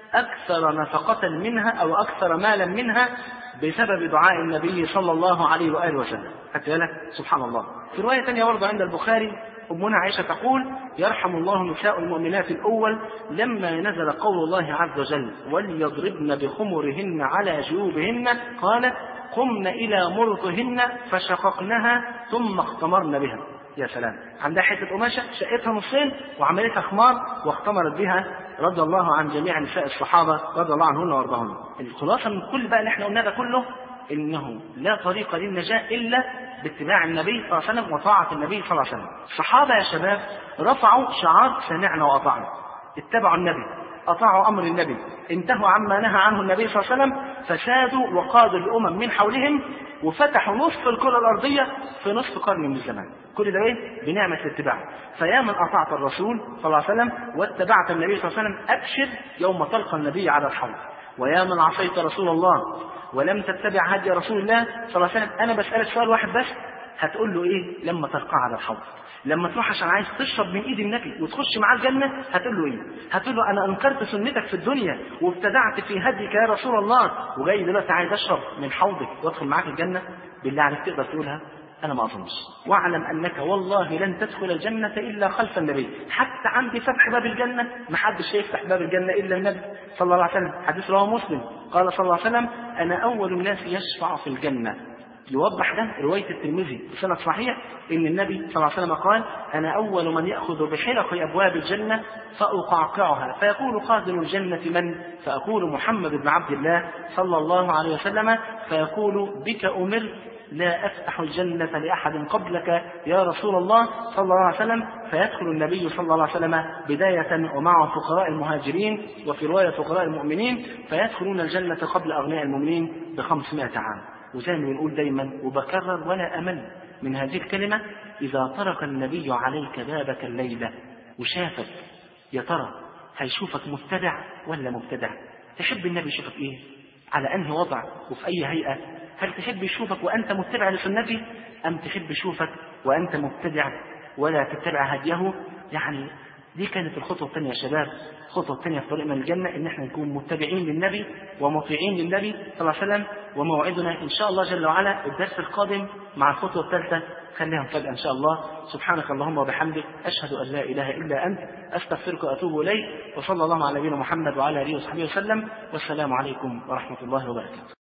أكثر نفقة منها أو أكثر مالا منها بسبب دعاء النبي صلى الله عليه وآله وسلم. حتى لك سبحان الله. في رواية ثانية برضه عند البخاري أمنا عائشة تقول يرحم الله نساء المؤمنات الأول لما نزل قول الله عز وجل وليضربن بخمرهن على جيوبهن قالت قمن إلى مرطهن فشققنها ثم اختمرن بها. يا سلام، عندها حتة قماشة شقتها نصين وعملتها خمار واختمرت بها رضي الله عن جميع نساء الصحابة رضي الله عنهن وارضاهن. الخلاصة من كل بقى اللي احنا قلنا ده كله إنه لا طريق للنجاة إلا باتباع النبي صلى الله عليه وسلم وطاعة النبي صلى الله عليه وسلم. الصحابة يا شباب رفعوا شعار سمعنا وأطعنا، اتبعوا النبي، أطاعوا أمر النبي، انتهوا عما نهى عنه النبي صلى الله عليه وسلم، فسادوا وقادوا الأمم من حولهم وفتحوا نصف الكرة الأرضية في نصف قرن من الزمان. كل ده ايه؟ بنعمة الاتباع. فيا من أطعت الرسول صلى الله عليه وسلم واتبعت النبي صلى الله عليه وسلم أبشر يوم تلقى النبي على الحوض. ويا من عصيت رسول الله ولم تتبع هدي رسول الله صلى الله عليه وسلم، أنا بسألك سؤال واحد بس، هتقول له إيه لما تلقاه على الحوض؟ لما تروح عشان عايز تشرب من ايد النبي وتخش معاه الجنة هتقول له ايه؟ هتقول له انا انكرت سنتك في الدنيا وابتدعت في هديك يا رسول الله وجاي دلوقتي عايز اشرب من حوضك وادخل معاك الجنة؟ بالله عليك تقدر تقولها؟ انا ما اظنش. واعلم انك والله لن تدخل الجنة الا خلف النبي. حتى عند فتح باب الجنة ما حدش يفتح باب الجنة الا النبي صلى الله عليه وسلم. حديث رواه مسلم قال صلى الله عليه وسلم انا اول الناس يشفع في الجنة. يوضح ده رواية الترمذي بسند صحيح ان النبي صلى الله عليه وسلم قال انا اول من يأخذ بحلق ابواب الجنة فاقعقعها فيقول خازن الجنة من؟ فاقول محمد بن عبد الله صلى الله عليه وسلم فيقول بك امرت لا افتح الجنة لاحد قبلك يا رسول الله صلى الله عليه وسلم. فيدخل النبي صلى الله عليه وسلم بداية ومع فقراء المهاجرين وفي رواية فقراء المؤمنين فيدخلون الجنة قبل اغنياء المؤمنين بخمسمائة عام. وزي ما بنقول دايما وبكرر ولا أمل من هذه الكلمة، إذا طرق النبي عليك بابك الليلة وشافك يا ترى هيشوفك مبتدع ولا مبتدع؟ تحب النبي يشوفك إيه؟ على أنهي وضع وفي أي هيئة؟ هل تحب يشوفك وأنت متبع لسنته أم تحب يشوفك وأنت مبتدع ولا تتبع هديه؟ يعني دي كانت الخطوة الثانية يا شباب. الخطوة الثانية في طريقنا للجنة إن احنا نكون متبعين للنبي ومطيعين للنبي صلى الله عليه وسلم. وموعدنا إن شاء الله جل وعلا الدرس القادم مع الخطوة الثالثة، خليها مفاجأة إن شاء الله. سبحانك اللهم وبحمدك أشهد أن لا إله إلا أنت أستغفرك وأتوب إليك. وصلى الله على نبينا محمد وعلى آله وصحبه وسلم. والسلام عليكم ورحمة الله وبركاته.